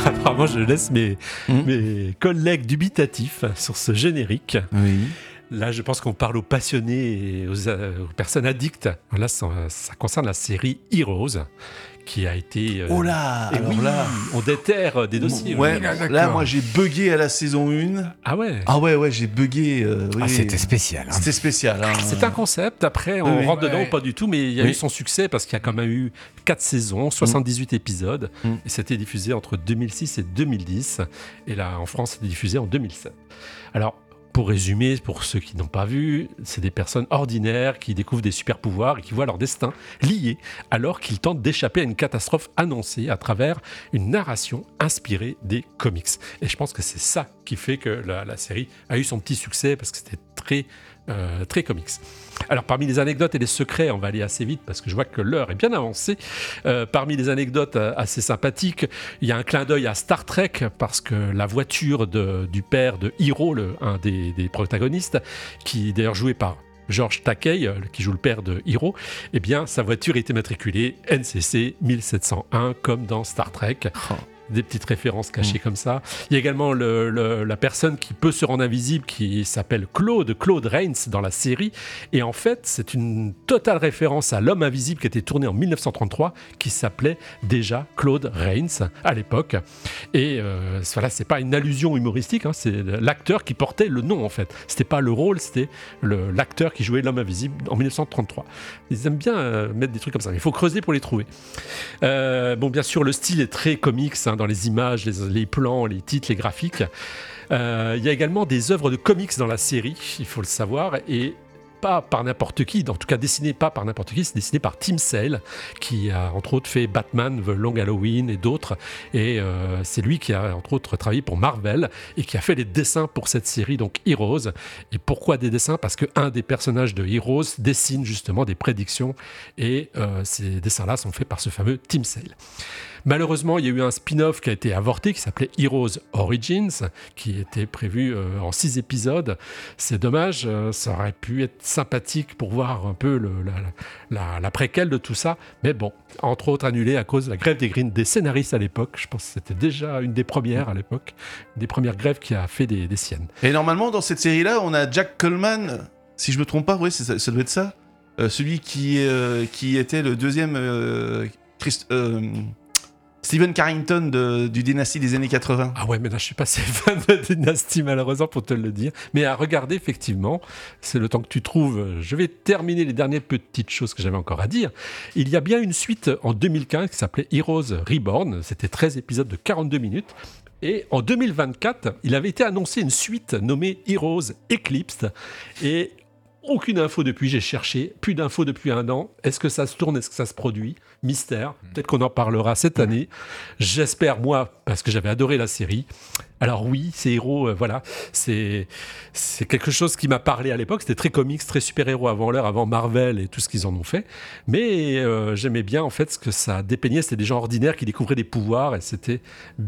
S5: apparemment, je laisse mes collègues dubitatifs sur ce générique.
S4: Oui.
S5: Là, je pense qu'on parle aux passionnés et aux personnes addictes. Là, ça concerne la série Heroes, qui a été...
S4: oh là,
S5: et oui,
S4: là,
S5: on déterre des dossiers.
S4: Ouais, là, moi, j'ai bugué à la saison 1.
S5: Ah ouais.
S4: Ah ouais, j'ai bugué. Oui,
S3: c'était spécial. Hein.
S4: C'était spécial. Hein.
S5: C'est un concept. Après, on rentre dedans ou pas du tout, mais il y a eu son succès parce qu'il y a quand même eu 4 saisons, 78 épisodes, et c'était diffusé entre 2006 et 2010. Et là, en France, c'était diffusé en 2007. Alors, pour résumer, pour ceux qui n'ont pas vu, c'est des personnes ordinaires qui découvrent des super pouvoirs et qui voient leur destin lié alors qu'ils tentent d'échapper à une catastrophe annoncée à travers une narration inspirée des comics. Et je pense que c'est ça qui fait que la série a eu son petit succès parce que c'était très comics. Alors parmi les anecdotes et les secrets, on va aller assez vite parce que je vois que l'heure est bien avancée. Parmi les anecdotes assez sympathiques, il y a un clin d'œil à Star Trek parce que la voiture du père de Hiro, un des protagonistes, qui est d'ailleurs joué par George Takei, qui joue le père de Hiro, eh bien sa voiture était matriculée NCC 1701 comme dans Star Trek. Des petites références cachées comme ça. Il y a également la personne qui peut se rendre invisible qui s'appelle Claude Rains dans la série. Et en fait, c'est une totale référence à l'homme invisible qui a été tourné en 1933 qui s'appelait déjà Claude Rains à l'époque. Et voilà, c'est pas une allusion humoristique, hein, c'est l'acteur qui portait le nom en fait. C'était pas le rôle, c'était l'acteur qui jouait l'homme invisible en 1933. Ils aiment bien mettre des trucs comme ça. Il faut creuser pour les trouver. Bon, bien sûr, le style est très comics, hein, dans les images, les plans, les titres, les graphiques. Il y a également des œuvres de comics dans la série, il faut le savoir, et pas par n'importe qui, en tout cas dessiné pas par n'importe qui, c'est dessiné par Tim Sale, qui a entre autres fait Batman, The Long Halloween et d'autres, et c'est lui qui a entre autres travaillé pour Marvel et qui a fait les dessins pour cette série, donc Heroes. Et pourquoi des dessins ? Parce qu'un des personnages de Heroes dessine justement des prédictions, et ces dessins-là sont faits par ce fameux Tim Sale. Malheureusement, il y a eu un spin-off qui a été avorté, qui s'appelait Heroes Origins, qui était prévu en 6 épisodes. C'est dommage, ça aurait pu être sympathique pour voir un peu la préquelle de tout ça. Mais bon, entre autres annulé à cause de la grève des scénaristes à l'époque. Je pense que c'était déjà une des premières à l'époque, une des premières grèves qui a fait des siennes.
S4: Et normalement, dans cette série-là, on a Jack Coleman, si je me trompe pas, oui, ça doit être ça. Celui qui était le deuxième... Stephen Carrington du Dynasty des années 80.
S5: Ah ouais, mais là je suis pas assez fan de Dynasty malheureusement pour te le dire. Mais à regarder effectivement, c'est le temps que tu trouves. Je vais terminer les dernières petites choses que j'avais encore à dire. Il y a bien une suite en 2015 qui s'appelait Heroes Reborn. C'était 13 épisodes de 42 minutes. Et en 2024, il avait été annoncé une suite nommée Heroes Eclipsed. Et aucune info depuis, j'ai cherché, plus d'infos depuis 1 an. Est-ce que ça se tourne, est-ce que ça se produit ? Mystère, peut-être qu'on en parlera cette année. J'espère, moi, parce que j'avais adoré la série. Alors oui, ces héros, voilà, c'est quelque chose qui m'a parlé à l'époque. C'était très comics, très super-héros avant l'heure, avant Marvel et tout ce qu'ils en ont fait. Mais j'aimais bien, en fait, ce que ça dépeignait. C'était des gens ordinaires qui découvraient des pouvoirs et c'était,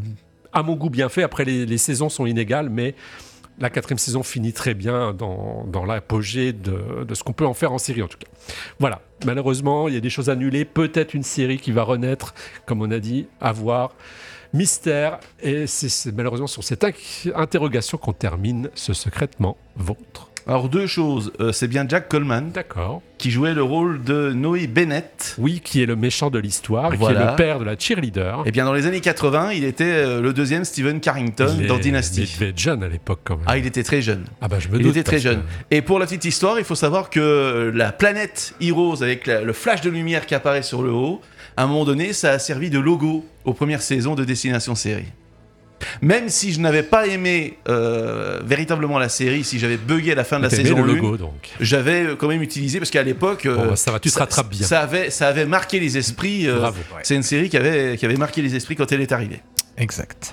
S5: à mon goût, bien fait. Après, les saisons sont inégales, mais... La 4e saison finit très bien dans l'apogée de ce qu'on peut en faire en série, en tout cas. Voilà. Malheureusement, il y a des choses annulées. Peut-être une série qui va renaître, comme on a dit, à voir. Mystère. Et c'est malheureusement sur cette interrogation qu'on termine ce Secrètement Vôtre.
S4: Alors 2 choses, c'est bien Jack Coleman,
S5: d'accord,
S4: qui jouait le rôle de Noé Bennett.
S5: Oui, qui est le méchant de l'histoire,
S4: voilà.
S5: Qui est le père de la cheerleader.
S4: Et bien dans les années 80, il était le deuxième Stephen Carrington dans Dynasty.
S5: Il était jeune à l'époque quand même.
S4: Ah, il était très jeune.
S5: Ah bah je me doute.
S4: Il était très jeune. Et pour la petite histoire, il faut savoir que la planète Heroes, avec le flash de lumière qui apparaît sur le haut, à un moment donné, ça a servi de logo aux premières saisons de Destination Série. Même si je n'avais pas aimé véritablement la série, si j'avais bugué à la fin de la saison 1,
S5: logo,
S4: j'avais quand même utilisé, parce qu'à l'époque,
S5: ça va, tu te rattrapes bien.
S4: Ça avait marqué les esprits.
S5: Bravo, ouais.
S4: C'est une série qui avait marqué les esprits quand elle est arrivée.
S3: Exact.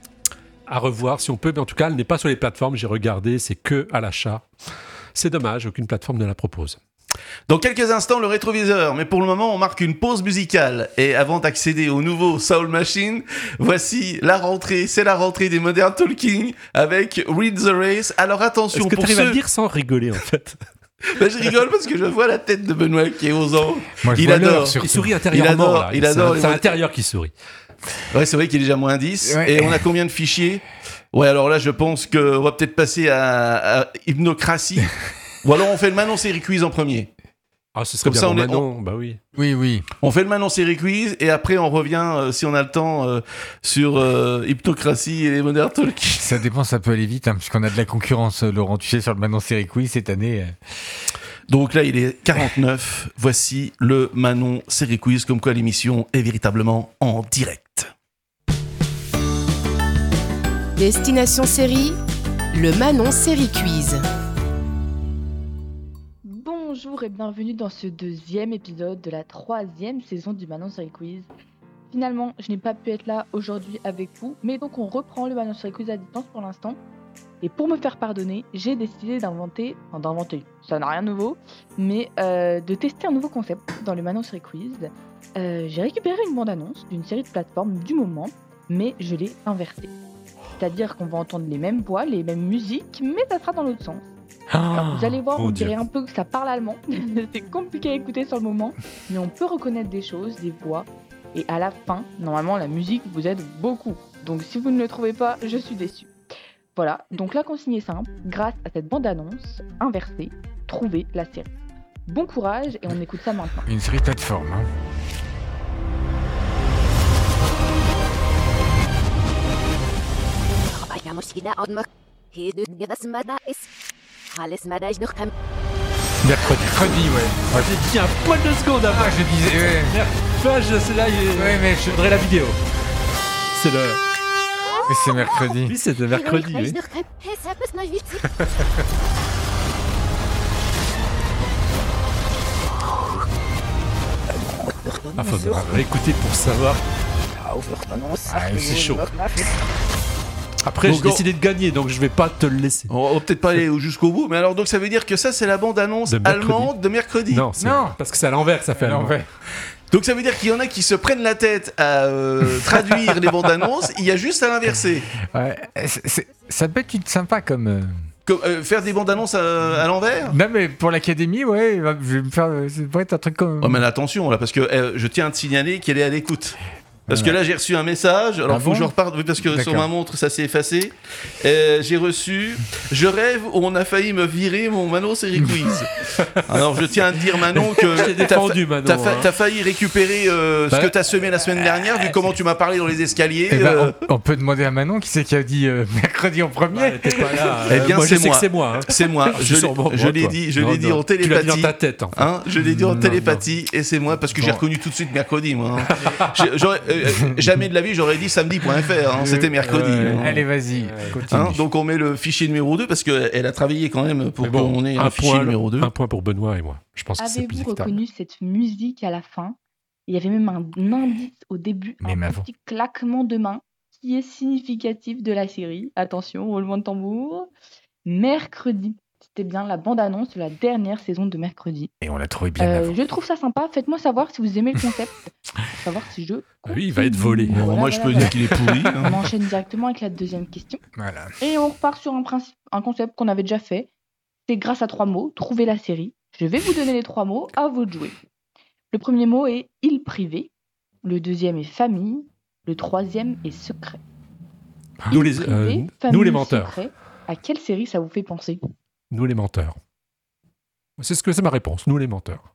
S5: À revoir si on peut, mais en tout cas, elle n'est pas sur les plateformes. J'ai regardé, c'est que à l'achat. C'est dommage, aucune plateforme ne la propose.
S4: Dans quelques instants, le rétroviseur, mais pour le moment, on marque une pause musicale. Et avant d'accéder au nouveau Soul Machine, voici la rentrée, c'est la rentrée des Modern Talking avec Read the Race. Alors attention,
S5: est-ce que
S4: pour
S5: tu arrives à le dire sans rigoler en fait?
S4: Ben, je rigole parce que je vois la tête de Benoît qui est aux anges.
S3: Moi,
S4: il adore.
S5: Il sourit intérieurement.
S4: Il adore.
S5: C'est l'intérieur qui sourit.
S4: Ouais, c'est vrai qu'il est déjà moins 10.
S3: Ouais.
S4: Et on a combien de fichiers ? Ouais, alors là, je pense qu'on va peut-être passer à Hypnocratie. Ou alors on fait le Manon Série Quiz en premier.
S5: Ah, ce serait
S4: Comme
S5: bien
S4: ça,
S5: pour
S4: on est-
S5: Manon, bah oui.
S3: Oui.
S4: On fait le Manon Série Quiz et après on revient, si on a le temps, sur Hypnocratie et les Modern Talking.
S3: Ça dépend, ça peut aller vite, puisqu'on a de la concurrence, Laurent. Tu sais, sur le Manon Série Quiz cette année.
S4: Donc là, il est 49. Voici le Manon Série Quiz, comme quoi l'émission est véritablement en direct.
S10: Destination Série, le Manon Série Quiz.
S6: Bonjour et bienvenue dans ce deuxième épisode de la 3e saison du Manon Série Quiz. Finalement, je n'ai pas pu être là aujourd'hui avec vous, mais donc on reprend le Manon Série Quiz à distance pour l'instant. Et pour me faire pardonner, j'ai décidé d'inventer, ça n'a rien de nouveau, mais de tester un nouveau concept dans le Manon Série Quiz. J'ai récupéré une bande-annonce d'une série de plateformes du moment, mais je l'ai inversée. C'est-à-dire qu'on va entendre les mêmes voix, les mêmes musiques, mais ça sera dans l'autre sens. Alors vous allez voir, on dirait un peu que ça parle allemand. C'est compliqué à écouter sur le moment, mais on peut reconnaître des choses, des voix. Et à la fin, normalement, la musique vous aide beaucoup. Donc si vous ne le trouvez pas, je suis déçue. Voilà, donc la consigne est simple. Grâce à cette bande-annonce inversée, trouvez la série. Bon courage et on écoute ça maintenant.
S3: Une série de plateformes. Mercredi, ouais.
S5: J'ai dit un poil de seconde avant.
S3: Ah, je disais, ouais.
S5: Enfin, c'est là,
S3: Ouais, mais
S5: je voudrais la vidéo. C'est le...
S3: Mais c'est mercredi.
S5: Oui, c'est le mercredi, oui. Ah, faudra écouter pour savoir.
S3: Ah,
S5: c'est chaud. Après, j'ai décidé de gagner, donc je vais pas te le laisser.
S4: On va peut-être pas aller jusqu'au bout, mais alors donc ça veut dire que ça c'est la bande-annonce allemande de mercredi.
S5: Non, parce que c'est à l'envers que ça fait à l'envers.
S4: Donc ça veut dire qu'il y en a qui se prennent la tête à traduire les bandes annonces, il y a juste à l'inverser.
S3: Ouais, ça peut être sympa comme...
S4: faire des bandes annonces à l'envers ?
S3: Non mais pour l'académie, ouais, je vais me faire... Ça pourrait être un truc comme...
S4: Oh mais attention là, parce que je tiens à te signaler qu'elle est à l'écoute. Parce que là j'ai reçu un message, alors faut que je reparte parce que sur ma montre ça s'est effacé. J'ai reçu je rêve où on a failli me virer mon Manon Série Quiz. Alors je tiens à te dire Manon que t'as failli récupérer ce que t'as semé la semaine dernière vu comment tu m'as parlé dans les escaliers.
S3: On peut demander à Manon qui c'est qui a dit mercredi en premier.
S5: T'es pas là.
S4: Eh bien
S5: moi,
S4: c'est
S5: je sais
S4: moi.
S5: que c'est moi. Hein.
S4: C'est moi. Je l'ai dit en télépathie.
S5: Tu l'as dit dans ta tête. En fait.
S4: Je l'ai dit en télépathie et c'est moi parce que j'ai reconnu tout de suite mercredi moi. Jamais de la vie j'aurais dit samedi.fr, c'était mercredi.
S3: Allez vas-y, continue.
S4: Donc on met le fichier numéro 2 parce qu'elle a travaillé quand même pour qu'on ait un fichier numéro 2.
S5: Un point pour Benoît et moi. Je pense que c'est plus
S6: Avez-vous reconnu cette musique à la fin ? Il y avait même un indice au début, un petit claquement de main qui est significatif de la série. Attention, roulement de tambour. Mercredi. C'était bien la bande-annonce de la dernière saison de Mercredi.
S3: Et on l'a trouvé bien avant.
S6: Je trouve ça sympa. Faites-moi savoir si vous aimez le concept. Pour savoir si je...
S5: Oui, il va être volé.
S4: Moi, je peux dire qu'il est pourri.
S6: On enchaîne directement avec la deuxième question.
S3: Voilà.
S6: Et on repart sur un concept qu'on avait déjà fait. C'est grâce à 3 mots, trouver la série. Je vais vous donner les 3 mots, à vous de jouer. Le premier mot est île privée. Le deuxième est famille. Le troisième est secret.
S5: Nous les menteurs.
S6: Secret. À quelle série ça vous fait penser ?
S5: Nous les menteurs. C'est ma réponse. Nous les menteurs.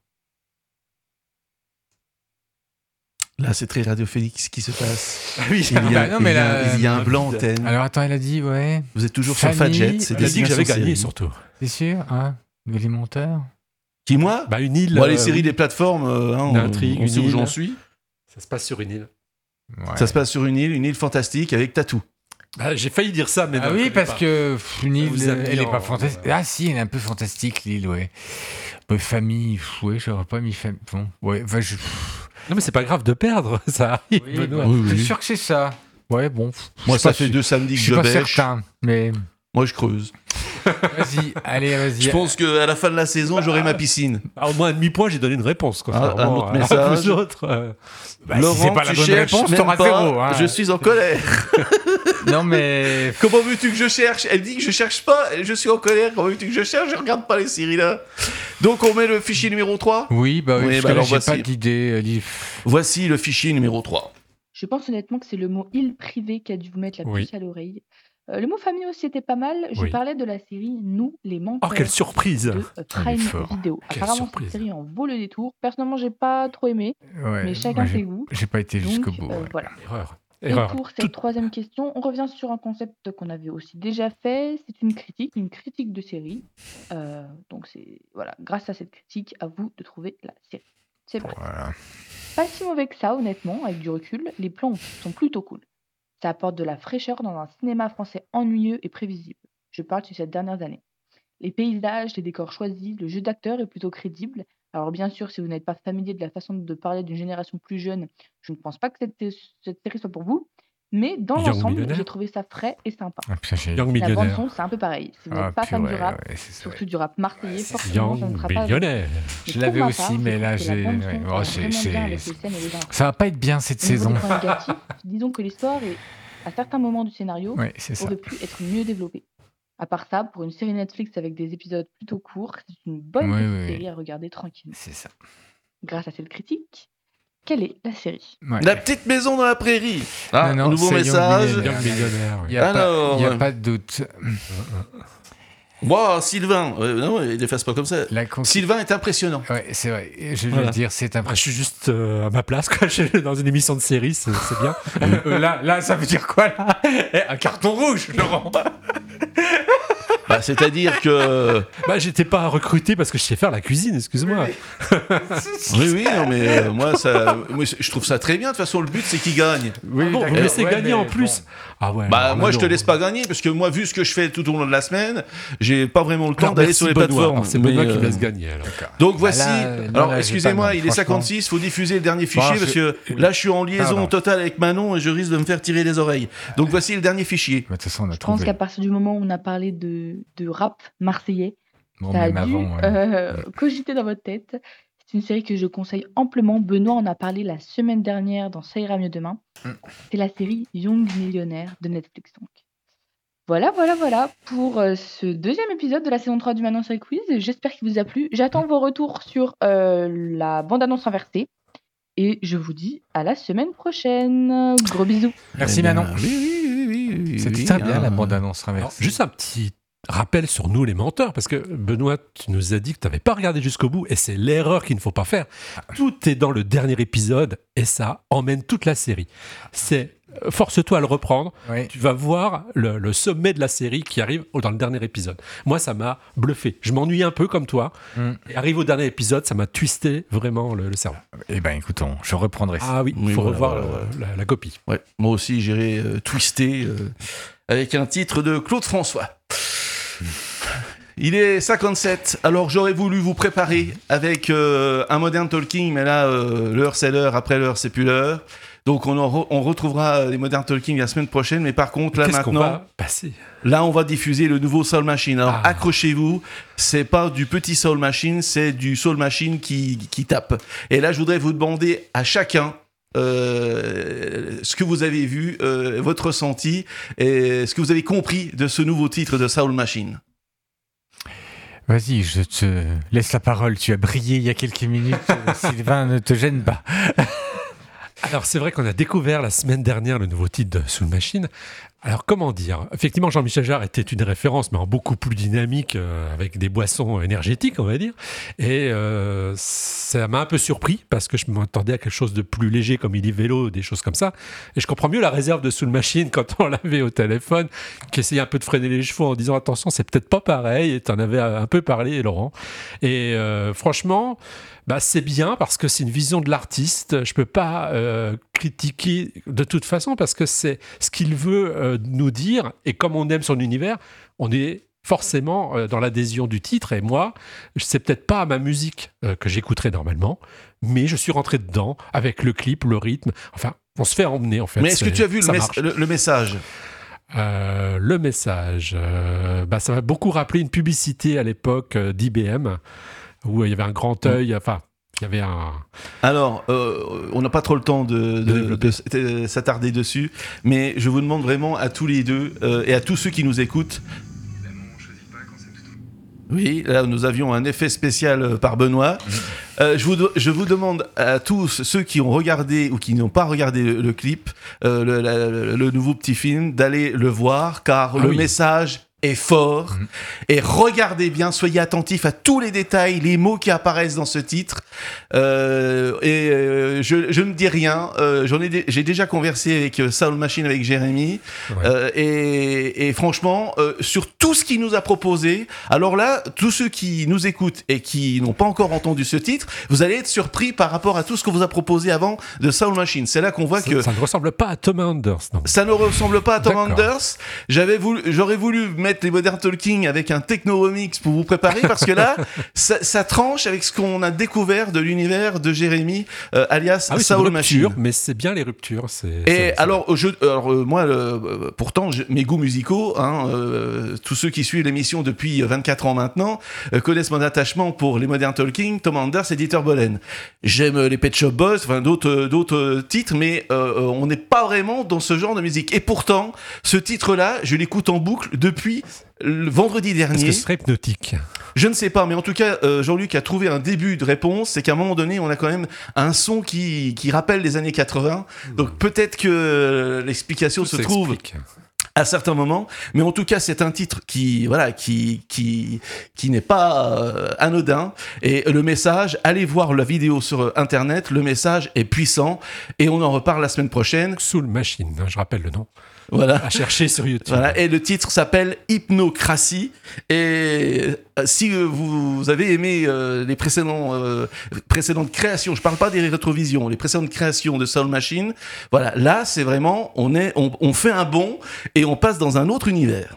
S4: Là, c'est très radiophonique ce qui se passe.
S5: Ah oui,
S4: il y a un blanc antenne.
S3: Alors attends, elle a dit, ouais.
S4: Vous êtes toujours sur Fadjet.
S5: Elle a dit que j'avais gagné surtout.
S3: C'est sûr, hein ? Nous les menteurs.
S4: Qui, moi ?
S5: Une île.
S4: Moi, les séries des plateformes,
S5: d'intrigue,
S4: on sait où j'en suis.
S5: Ça se passe sur une île.
S4: Ouais. Ça se passe sur une île fantastique avec Tatou.
S5: J'ai failli dire ça, mais
S3: non. Ah oui, parce que une île, elle est pas fantastique. Ah si, elle est un peu fantastique, l'île, ouais. Famille, ouais, j'aurais pas mis famille. Bon, ouais,
S5: non, mais c'est pas grave de perdre, ça arrive.
S3: Oui, Benoît. Je suis sûr que c'est ça. Ouais, bon.
S4: Moi, ça fait 2 samedis que je bêche.
S3: Je suis pas certain, mais...
S4: Moi, je creuse.
S3: Vas-y.
S4: Je pense qu'à la fin de la saison, j'aurai ma piscine.
S5: Au moins un demi-point, j'ai donné une réponse. Quoi.
S4: Un autre message.
S3: Laurent, si c'est pas la bonne réponse, t'auras 0. Hein.
S4: Je suis en colère.
S3: Non, mais...
S4: Comment veux-tu que je cherche ? Elle dit que je cherche pas, je suis en colère. Comment veux-tu que je cherche ? Je regarde pas les séries là. Donc, on met le fichier numéro 3 ?
S3: Oui, alors j'ai pas d'idée.
S4: Voici le fichier numéro 3.
S6: Je pense honnêtement que c'est le mot île privée qui a dû vous mettre la
S5: Oui.
S6: puce à l'oreille. Le mot famille aussi était pas mal. Je
S5: Oui.
S6: parlais de la série Nous, les
S5: Oh,
S6: menteurs
S5: quelle surprise!
S6: de Prime
S3: fort.
S6: Video.
S5: Quelle
S6: Apparemment, cette
S5: surprise.
S6: série en vaut le détour. Personnellement, j'ai pas trop aimé,
S3: Ouais,
S6: mais chacun
S3: moi,
S6: ses goûts.
S3: j'ai pas été jusqu'au
S6: Donc,
S3: bout. Ouais.
S6: voilà.
S5: Erreur.
S6: Et
S5: Erreur.
S6: pour cette troisième question, on revient sur un concept qu'on avait aussi déjà fait. C'est une critique de série. Donc, c'est voilà, grâce à cette critique, à vous de trouver la série. C'est parti.
S3: Voilà.
S6: Pas si mauvais que ça, honnêtement, avec du recul. Les plans sont plutôt cool. Ça apporte de la fraîcheur dans un cinéma français ennuyeux et prévisible. Je parle de ces dernières années. Les paysages, les décors choisis, le jeu d'acteur est plutôt crédible. Alors bien sûr, si vous n'êtes pas familier de la façon de parler d'une génération plus jeune, je ne pense pas que cette série soit pour vous. Mais dans
S5: Young
S6: l'ensemble,
S5: Millionnaire.
S6: j'ai trouvé ça frais et sympa.
S3: Ah, putain, j'ai-
S5: Young
S6: La
S5: Millionnaire.
S6: bande-son, c'est un peu pareil. Si vous n'êtes
S3: Ah,
S6: pas fan du
S3: purée,
S6: rap,
S3: ouais, c'est ça,
S6: surtout du rap marseillais, forcément, ça ne
S5: Young
S6: sera pas...
S5: Millionnaire.
S6: Mais
S3: Je
S6: pour
S3: l'avais
S6: ma
S3: aussi,
S6: part, je
S3: mais
S6: trouve
S3: là,
S6: que la
S3: j'ai.
S6: bande-son,
S3: ouais,
S6: ça
S3: oh,
S6: va
S3: c'est-
S6: vraiment bien
S3: c'est-
S6: avec les scènes et les infos.
S3: Ça va pas être bien cette
S6: Au niveau
S3: saison.
S6: des points négatifs, disons que l'histoire, à certains moments du scénario,
S3: Ouais, c'est ça.
S6: aurait pu être mieux développée. À part ça, pour une série Netflix avec des épisodes plutôt courts, c'est une bonne
S3: Oui,
S6: petite
S3: oui,
S6: série
S3: oui.
S6: à regarder tranquillement.
S3: C'est ça.
S6: Grâce à cette critique, quelle est la série?
S3: Ouais.
S4: La petite maison dans la prairie. Ah,
S3: Non, non,
S4: nouveau
S3: c'est Young
S4: message.
S3: Millionnaire.
S5: Young Millionnaire.
S3: Il
S5: Oui.
S3: n'y a,
S4: Alors,
S3: y a pas de doute.
S4: Wow, Sylvain. Non, il ne fasse pas comme ça.
S3: La con-
S4: Sylvain est impressionnant.
S3: Ouais, c'est vrai. Je veux
S5: Voilà.
S3: dire, c'est
S5: Ah,
S3: impressionnant.
S5: je suis juste à ma place, quoi. Je suis dans une émission de série, c'est bien.
S3: Là, ça veut dire quoi, là Un carton rouge, Laurent.
S4: Bah, c'est-à-dire que.
S5: Bah, j'étais pas recruté parce que je sais faire la cuisine, excuse-moi.
S4: Oui, non, mais moi, je trouve ça très bien. De toute façon, le but, c'est qu'il gagne.
S3: Oui,
S5: Bon, vous
S3: d'accord.
S5: me laissez
S3: Ouais,
S5: gagner
S3: mais
S5: en plus.
S3: bon.
S5: Ah ouais.
S4: Bah,
S5: alors
S4: moi,
S5: là,
S4: je te
S5: non.
S4: laisse pas gagner parce que moi, vu ce que je fais tout au long de la semaine, j'ai pas vraiment le temps
S5: Alors,
S4: d'aller
S5: merci,
S4: sur les
S5: Benoît.
S4: plateformes.
S5: Alors, c'est Benoît
S4: Mais,
S5: qui me laisse gagner. Alors.
S4: Donc voici.
S3: Là, non,
S4: Alors
S3: là, j'ai
S4: excusez-moi,
S3: pas,
S4: il est
S3: franchement.
S4: 56. Faut diffuser le dernier fichier
S3: Bon,
S4: parce que là, je suis en liaison
S3: Pardon.
S4: totale avec Manon et je risque de me faire tirer les oreilles. Donc voici le dernier fichier.
S3: De toute façon, on a
S6: Je pense
S3: trouvé.
S6: qu'à partir du moment où on a parlé de rap marseillais,
S3: Bon,
S6: ça a
S3: même
S6: dû
S3: avant, ouais.
S6: cogiter dans votre tête. C'est une série que je conseille amplement. Benoît en a parlé la semaine dernière dans Ça ira mieux demain. C'est la série Young Millionnaire de Netflix. Donc. Voilà pour ce deuxième épisode de la saison 3 du Manon Série Quiz. J'espère qu'il vous a plu. J'attends vos retours sur la bande-annonce inversée. Et je vous dis à la semaine prochaine. Gros bisous.
S3: Merci,
S4: Eh bien,
S3: Manon.
S4: Oui.
S3: C'était très bien, la bande-annonce
S5: Alors,
S3: inversée.
S5: juste un petit rappel sur nous les menteurs, parce que Benoît, tu nous as dit que tu n'avais pas regardé jusqu'au bout, et c'est l'erreur qu'il ne faut pas faire. Tout est dans le dernier épisode, et ça emmène toute la série. C'est force-toi à le reprendre.
S3: Oui.
S5: Tu vas voir le sommet de la série qui arrive dans le dernier épisode. Moi, ça m'a bluffé. Je m'ennuie un peu comme toi. Et arrive au dernier épisode, ça m'a twisté vraiment le cerveau.
S3: Eh ben, écoutons, je reprendrai ça.
S5: Ah oui, il
S4: Oui,
S5: faut
S4: voilà,
S5: revoir
S4: voilà.
S5: la copie.
S4: Ouais, moi aussi, j'irai twister avec un titre de Claude François. Il est 57, alors j'aurais voulu vous préparer avec un Modern Talking, mais là, l'heure c'est l'heure, après l'heure c'est plus l'heure. Donc on retrouvera les Modern Talking la semaine prochaine, mais par contre, là
S5: Qu'est-ce qu'on
S4: maintenant,
S5: va passer?
S4: là on va diffuser le nouveau Soul Machine. Alors
S5: Ah.
S4: accrochez-vous, c'est pas du petit Soul Machine, c'est du Soul Machine qui tape. Et là, je voudrais vous demander à chacun ce que vous avez vu, votre ressenti et ce que vous avez compris de ce nouveau titre de Soul Machine.
S3: Vas-y, je te laisse la parole. Tu as brillé il y a quelques minutes. Sylvain, ne te gêne pas.
S5: Alors, c'est vrai qu'on a découvert la semaine dernière le nouveau titre de Soul Machine. Alors, comment dire? Effectivement, Jean-Michel Jarre était une référence, mais en beaucoup plus dynamique, avec des boissons énergétiques, on va dire. Et ça m'a un peu surpris, parce que je m'attendais à quelque chose de plus léger, comme il est vélo, des choses comme ça. Et je comprends mieux la réserve de Soul Machine quand on l'avait au téléphone, qui essayait un peu de freiner les chevaux en disant « Attention, c'est peut-être pas pareil », et t'en avais un peu parlé, Laurent. Et franchement... Bah, c'est bien parce que c'est une vision de l'artiste. Je peux pas critiquer de toute façon parce que c'est ce qu'il veut nous dire. Et comme on aime son univers, on est forcément dans l'adhésion du titre. Et moi, c'est peut-être pas ma musique que j'écouterais normalement, mais je suis rentré dedans avec le clip, le rythme. Enfin, on se fait emmener en fait.
S4: Mais est-ce que tu as vu
S5: ça
S4: le
S5: marche.
S4: message?
S5: Le message, ça m'a beaucoup rappelé une publicité à l'époque d'IBM où il y avait un grand œil, enfin, il y avait un...
S4: Alors, on n'a pas trop le temps de s'attarder dessus, mais je vous demande vraiment à tous les deux et à tous ceux qui nous écoutent. Oui, là nous avions un effet spécial par Benoît. Je vous demande à tous ceux qui ont regardé ou qui n'ont pas regardé le clip, le nouveau petit film, d'aller le voir car le message est fort. Et regardez bien, soyez attentifs à tous les détails, les mots qui apparaissent dans ce titre. Je ne dis rien. J'ai déjà conversé avec Soul Machine, avec Jérémy. Et franchement, sur tout ce qu'il nous a proposé, alors là, tous ceux qui nous écoutent et qui n'ont pas encore entendu ce titre, vous allez être surpris par rapport à tout ce qu'on vous a proposé avant de Soul Machine. C'est là qu'on voit que...
S5: Ça ne ressemble pas à Tom Anders, non?
S4: Ça ne ressemble pas à Tom Anders. J'aurais voulu mettre les Modern Talking avec un techno remix pour vous préparer, parce que là, ça tranche avec ce qu'on a découvert de l'univers de Jérémy, alias Soul Machine.
S5: Mais c'est bien les ruptures.
S4: Moi, pourtant, mes goûts musicaux, tous ceux qui suivent l'émission depuis 24 ans maintenant, connaissent mon attachement pour les Modern Talking, Tom Anders et Dieter Bohlen. J'aime les Pet Shop Boys, d'autres titres, mais on n'est pas vraiment dans ce genre de musique. Et pourtant, ce titre-là, je l'écoute en boucle depuis le vendredi dernier.
S5: Est-ce que ce serait hypnotique?
S4: Je ne sais pas, mais en tout cas, Jean-Luc a trouvé un début de réponse. C'est qu'à un moment donné, on a quand même un son qui rappelle les années 80. Donc peut-être que l'explication se trouve à certains moments, mais en tout cas c'est un titre qui n'est pas anodin, et le message, allez voir la vidéo sur internet, le message est puissant et on en reparle la semaine prochaine.
S5: Soul Machine, je rappelle le nom.
S4: Voilà.
S5: À chercher sur YouTube.
S4: Voilà. Et le titre s'appelle Hypnocratie. Et si vous avez aimé les précédentes créations, je parle pas des rétrovisions, les précédentes créations de Soul Machine, voilà, là c'est vraiment, on fait un bond et on passe dans un autre univers.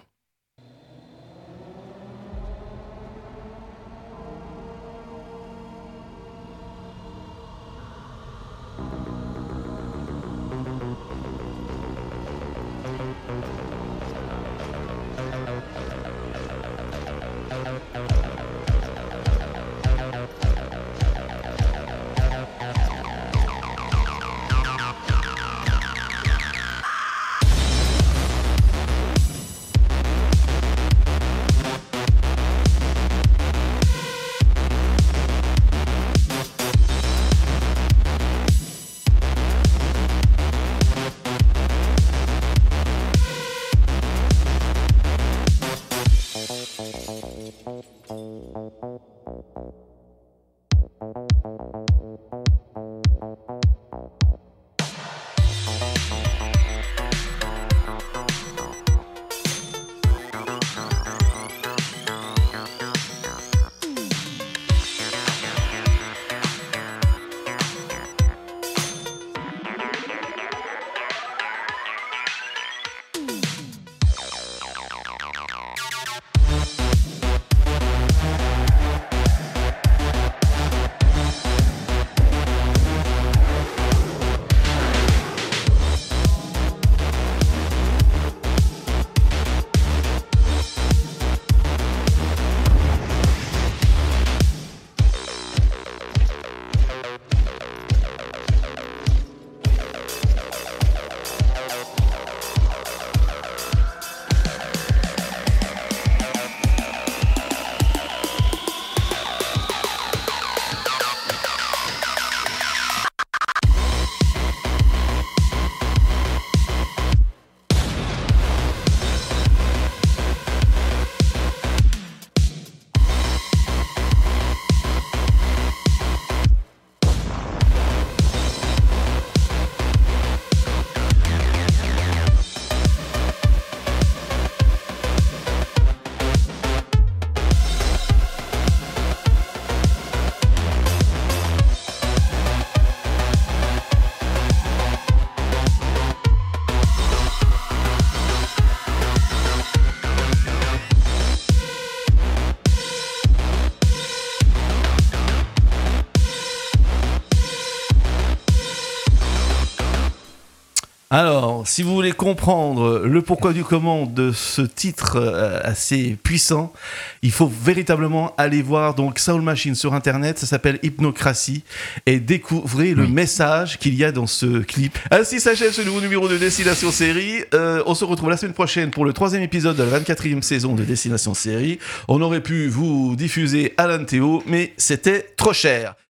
S4: Alors, si vous voulez comprendre le pourquoi du comment de ce titre assez puissant, il faut véritablement aller voir donc Soul Machine sur Internet, ça s'appelle Hypnocratie, et découvrez le message qu'il y a dans ce clip. Ainsi s'achève ce nouveau numéro de Destination Série. On se retrouve la semaine prochaine pour le 3e épisode de la 24e saison de Destination Série. On aurait pu vous diffuser Alan Théo, mais c'était trop cher.